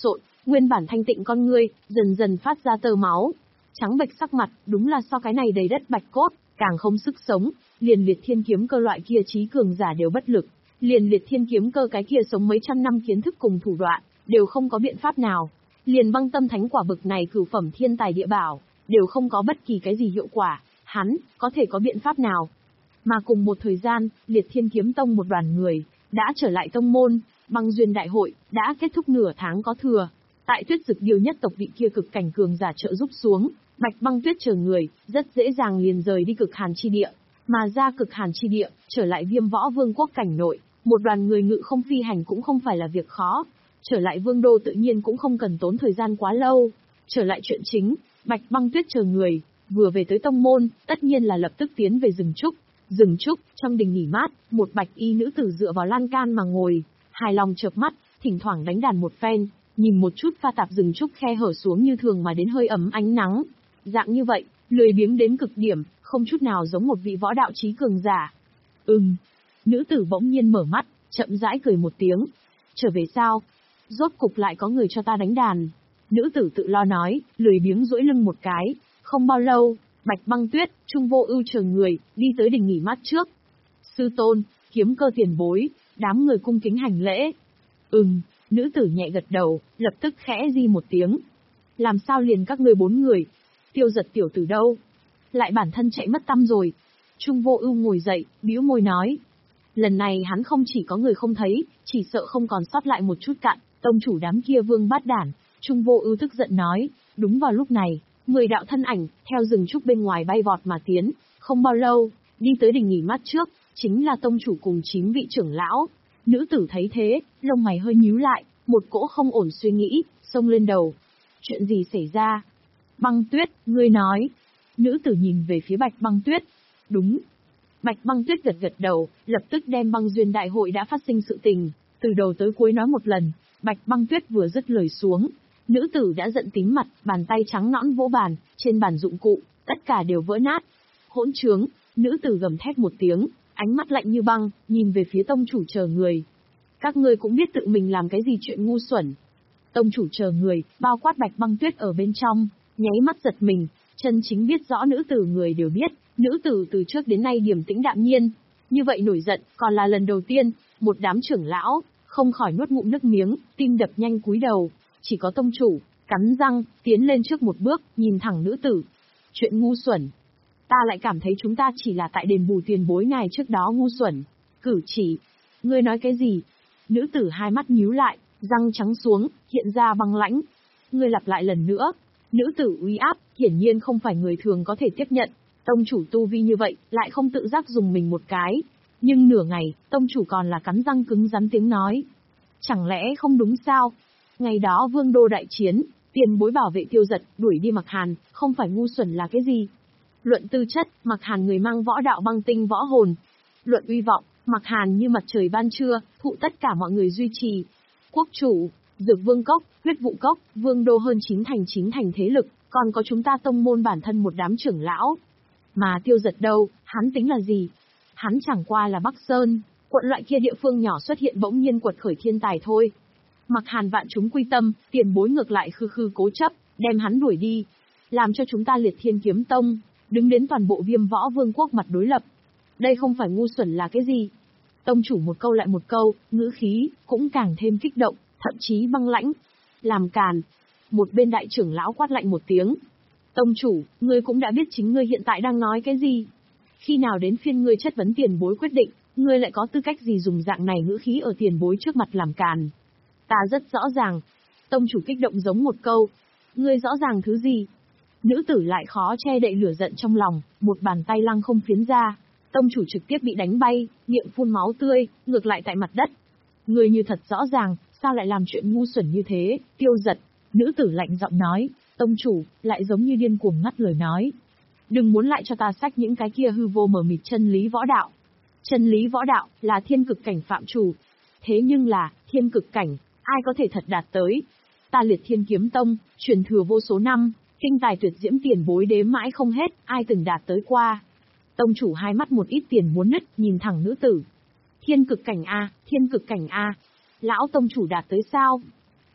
Nguyên bản thanh tịnh con ngươi, dần dần phát ra tơ máu. Trắng bệch sắc mặt, đúng là so cái này đầy đất bạch cốt, càng không sức sống, liền liệt thiên kiếm cơ loại kia trí cường giả đều bất lực. Liền liệt thiên kiếm cơ cái kia sống mấy trăm năm kiến thức cùng thủ đoạn, đều không có biện pháp nào. Liền băng tâm thánh quả bực này cửu phẩm thiên tài địa bảo, đều không có bất kỳ cái gì hiệu quả, hắn, có thể có biện pháp nào. Mà cùng một thời gian, liệt thiên kiếm tông một đoàn người, đã trở lại tông môn, băng duyên đại hội, đã kết thúc nửa tháng có thừa. Tại tuyết dực điều nhất tộc vị kia cực cảnh cường giả trợ giúp xuống, Bạch Băng Tuyết chờ người, rất dễ dàng liền rời đi cực hàn chi địa, mà ra cực hàn chi địa, trở lại Viêm Võ Vương quốc cảnh nội, một đoàn người ngự không phi hành cũng không phải là việc khó. Trở lại vương đô tự nhiên cũng không cần tốn thời gian quá lâu. Trở lại chuyện chính, Bạch Băng Tuyết chờ người, vừa về tới tông môn, tất nhiên là lập tức tiến về rừng trúc. Rừng trúc, trong đình nghỉ mát, một bạch y nữ tử dựa vào lan can mà ngồi, hài lòng chợp mắt, thỉnh thoảng đánh đàn một phen, nhìn một chút pha tạp rừng trúc khe hở xuống như thường mà đến hơi ấm ánh nắng. Dạng như vậy, lười biếng đến cực điểm, không chút nào giống một vị võ đạo chí cường giả. Ừm. Nữ tử bỗng nhiên mở mắt, chậm rãi cười một tiếng. Trở về sao? Rốt cục lại có người cho ta đánh đàn. Nữ tử tự lo nói, lười biếng duỗi lưng một cái. Không bao lâu, Bạch Băng Tuyết, Trung Vô Ưu chờ người, đi tới đình nghỉ mát trước. Sư tôn, kiếm cơ tiền bối, đám người cung kính hành lễ. Ừm, nữ tử nhẹ gật đầu, lập tức khẽ di một tiếng. Làm sao liền các ngươi bốn người? Tiêu Giật tiểu tử đâu? Lại bản thân chạy mất tăm rồi. Trung Vô Ưu ngồi dậy, bĩu môi nói. Lần này hắn không chỉ có người không thấy, chỉ sợ không còn sót lại một chút cặn, tông chủ đám kia vương bát đản. Trung Vô Ưu tức giận nói, đúng vào lúc này, mười đạo thân ảnh, theo rừng trúc bên ngoài bay vọt mà tiến, không bao lâu, đi tới đình nghỉ mát trước, chính là tông chủ cùng chín vị trưởng lão. Nữ tử thấy thế, lông mày hơi nhíu lại, một cỗ không ổn suy nghĩ, xông lên đầu. Chuyện gì xảy ra? Băng Tuyết, ngươi nói. Nữ tử nhìn về phía Bạch Băng Tuyết. Đúng. Bạch Băng Tuyết gật gật đầu, lập tức đem băng duyên đại hội đã phát sinh sự tình, từ đầu tới cuối nói một lần. Bạch Băng Tuyết vừa dứt lời xuống, nữ tử đã giận tím mặt, bàn tay trắng nõn vỗ bàn, trên bàn dụng cụ, tất cả đều vỡ nát. Hỗn trướng, nữ tử gầm thét một tiếng, ánh mắt lạnh như băng, nhìn về phía tông chủ chờ người. Các ngươi cũng biết tự mình làm cái gì chuyện ngu xuẩn. Tông chủ chờ người, bao quát Bạch Băng Tuyết ở bên trong, nháy mắt giật mình, chân chính biết rõ nữ tử người đều biết, nữ tử từ trước đến nay điềm tĩnh đạm nhiên. Như vậy nổi giận, còn là lần đầu tiên, một đám trưởng lão, không khỏi nuốt ngụm nước miếng, tim đập nhanh cúi đầu. Chỉ có tông chủ, cắn răng, tiến lên trước một bước, nhìn thẳng nữ tử. Chuyện ngu xuẩn. Ta lại cảm thấy chúng ta chỉ là tại đền bù tiền bối ngài trước đó ngu xuẩn. Cử chỉ. Ngươi nói cái gì? Nữ tử hai mắt nhíu lại, răng trắng xuống, hiện ra băng lãnh. Ngươi lặp lại lần nữa. Nữ tử uy áp, hiển nhiên không phải người thường có thể tiếp nhận. Tông chủ tu vi như vậy, lại không tự giác dùng mình một cái. Nhưng nửa ngày, tông chủ còn là cắn răng cứng rắn tiếng nói. Chẳng lẽ không đúng sao? Ngày đó vương đô đại chiến, tiền bối bảo vệ Tiêu Giật, đuổi đi Mặc Hàn, không phải ngu xuẩn là cái gì? Luận tư chất, Mặc Hàn người mang võ đạo băng tinh võ hồn. Luận uy vọng, Mặc Hàn như mặt trời ban trưa, thụ tất cả mọi người duy trì. Quốc chủ, Dược Vương Cốc, Huyết Vụ Cốc, vương đô hơn chín thành chín thành thế lực, còn có chúng ta tông môn bản thân một đám trưởng lão. Mà Tiêu Giật đâu, hắn tính là gì? Hắn chẳng qua là Bắc Sơn, quận loại kia địa phương nhỏ xuất hiện bỗng nhiên quật khởi thiên tài thôi. Mặc Hàn vạn chúng quy tâm, tiền bối ngược lại khư khư cố chấp, đem hắn đuổi đi, làm cho chúng ta Liệt Thiên Kiếm Tông đứng đến toàn bộ Viêm Võ Vương quốc mặt đối lập. Đây không phải ngu xuẩn là cái gì? Tông chủ một câu lại một câu, ngữ khí cũng càng thêm kích động, thậm chí băng lãnh. Làm càn. Một bên đại trưởng lão quát lạnh một tiếng. Tông chủ, ngươi cũng đã biết chính ngươi hiện tại đang nói cái gì. Khi nào đến phiên ngươi chất vấn tiền bối quyết định, ngươi lại có tư cách gì dùng dạng này ngữ khí ở tiền bối trước mặt làm càn? Ta rất rõ ràng. Tông chủ kích động giống một câu. Ngươi rõ ràng thứ gì? Nữ tử lại khó che đậy lửa giận trong lòng, một bàn tay lăng không phiến ra. Tông chủ trực tiếp bị đánh bay, miệng phun máu tươi, ngược lại tại mặt đất. Ngươi như thật rõ ràng, sao lại làm chuyện ngu xuẩn như thế? Tiêu Giật. Nữ tử lạnh giọng nói. Tông chủ, lại giống như điên cuồng ngắt lời nói. Đừng muốn lại cho ta xách những cái kia hư vô mờ mịt chân lý võ đạo. Chân lý võ đạo, là thiên cực cảnh phạm chủ. Thế nhưng là, thiên cực cảnh, ai có thể thật đạt tới? Ta Liệt Thiên Kiếm Tông, truyền thừa vô số năm, kinh tài tuyệt diễm tiền bối đếm mãi không hết, ai từng đạt tới qua. Tông chủ hai mắt một ít tiền muốn nứt, nhìn thẳng nữ tử. Thiên cực cảnh A, thiên cực cảnh A. Lão tông chủ đạt tới sao?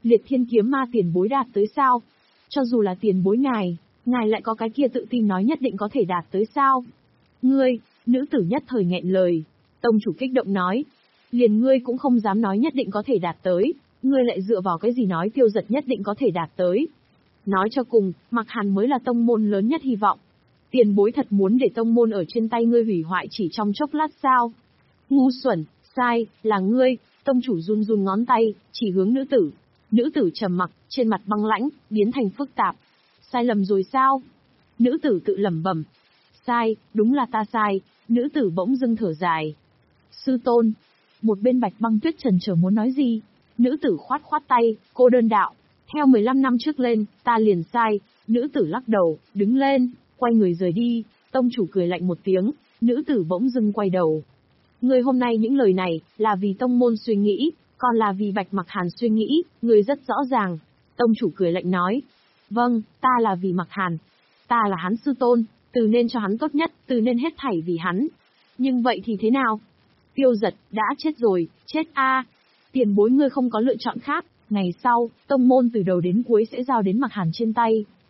Liệt thiên kiếm ma tiền bối đạt tới sao? Cho dù là tiền bối ngài, ngài lại có cái kia tự tin nói nhất định có thể đạt tới sao? Ngươi, nữ tử nhất thời nghẹn lời. Tông chủ kích động nói. Liền ngươi cũng không dám nói nhất định có thể đạt tới, ngươi lại dựa vào cái gì nói Tiêu Giật nhất định có thể đạt tới? Nói cho cùng, Mặc Hàn mới là tông môn lớn nhất hy vọng. Tiền bối thật muốn để tông môn ở trên tay ngươi hủy hoại chỉ trong chốc lát sao? Ngu xuẩn, sai, là ngươi. Tông chủ run run ngón tay, chỉ hướng nữ tử. Nữ tử trầm mặc, trên mặt băng lãnh, biến thành phức tạp. Sai lầm rồi sao? Nữ tử tự lẩm bẩm. Sai, đúng là ta sai. Nữ tử bỗng dưng thở dài. Sư tôn. Một bên Bạch Băng Tuyết trần chờ muốn nói gì. Nữ tử khoát khoát tay, cô đơn đạo. Theo mười lăm năm trước lên, ta liền sai. Nữ tử lắc đầu, đứng lên, quay người rời đi. Tông chủ cười lạnh một tiếng, nữ tử bỗng dưng quay đầu. Người hôm nay những lời này, là vì tông môn suy nghĩ, còn là vì Bạch Mặc Hàn suy nghĩ, người rất rõ ràng. Tông chủ cười lạnh nói. Vâng, ta là vì Mặc Hàn. Ta là hắn sư tôn, từ nên cho hắn tốt nhất, từ nên hết thảy vì hắn. Nhưng vậy thì thế nào? Tiêu Giật, đã chết rồi, chết a. Tiền bối ngươi không có lựa chọn khác, ngày sau, tông môn từ đầu đến cuối sẽ giao đến Mặc Hàn trên tay.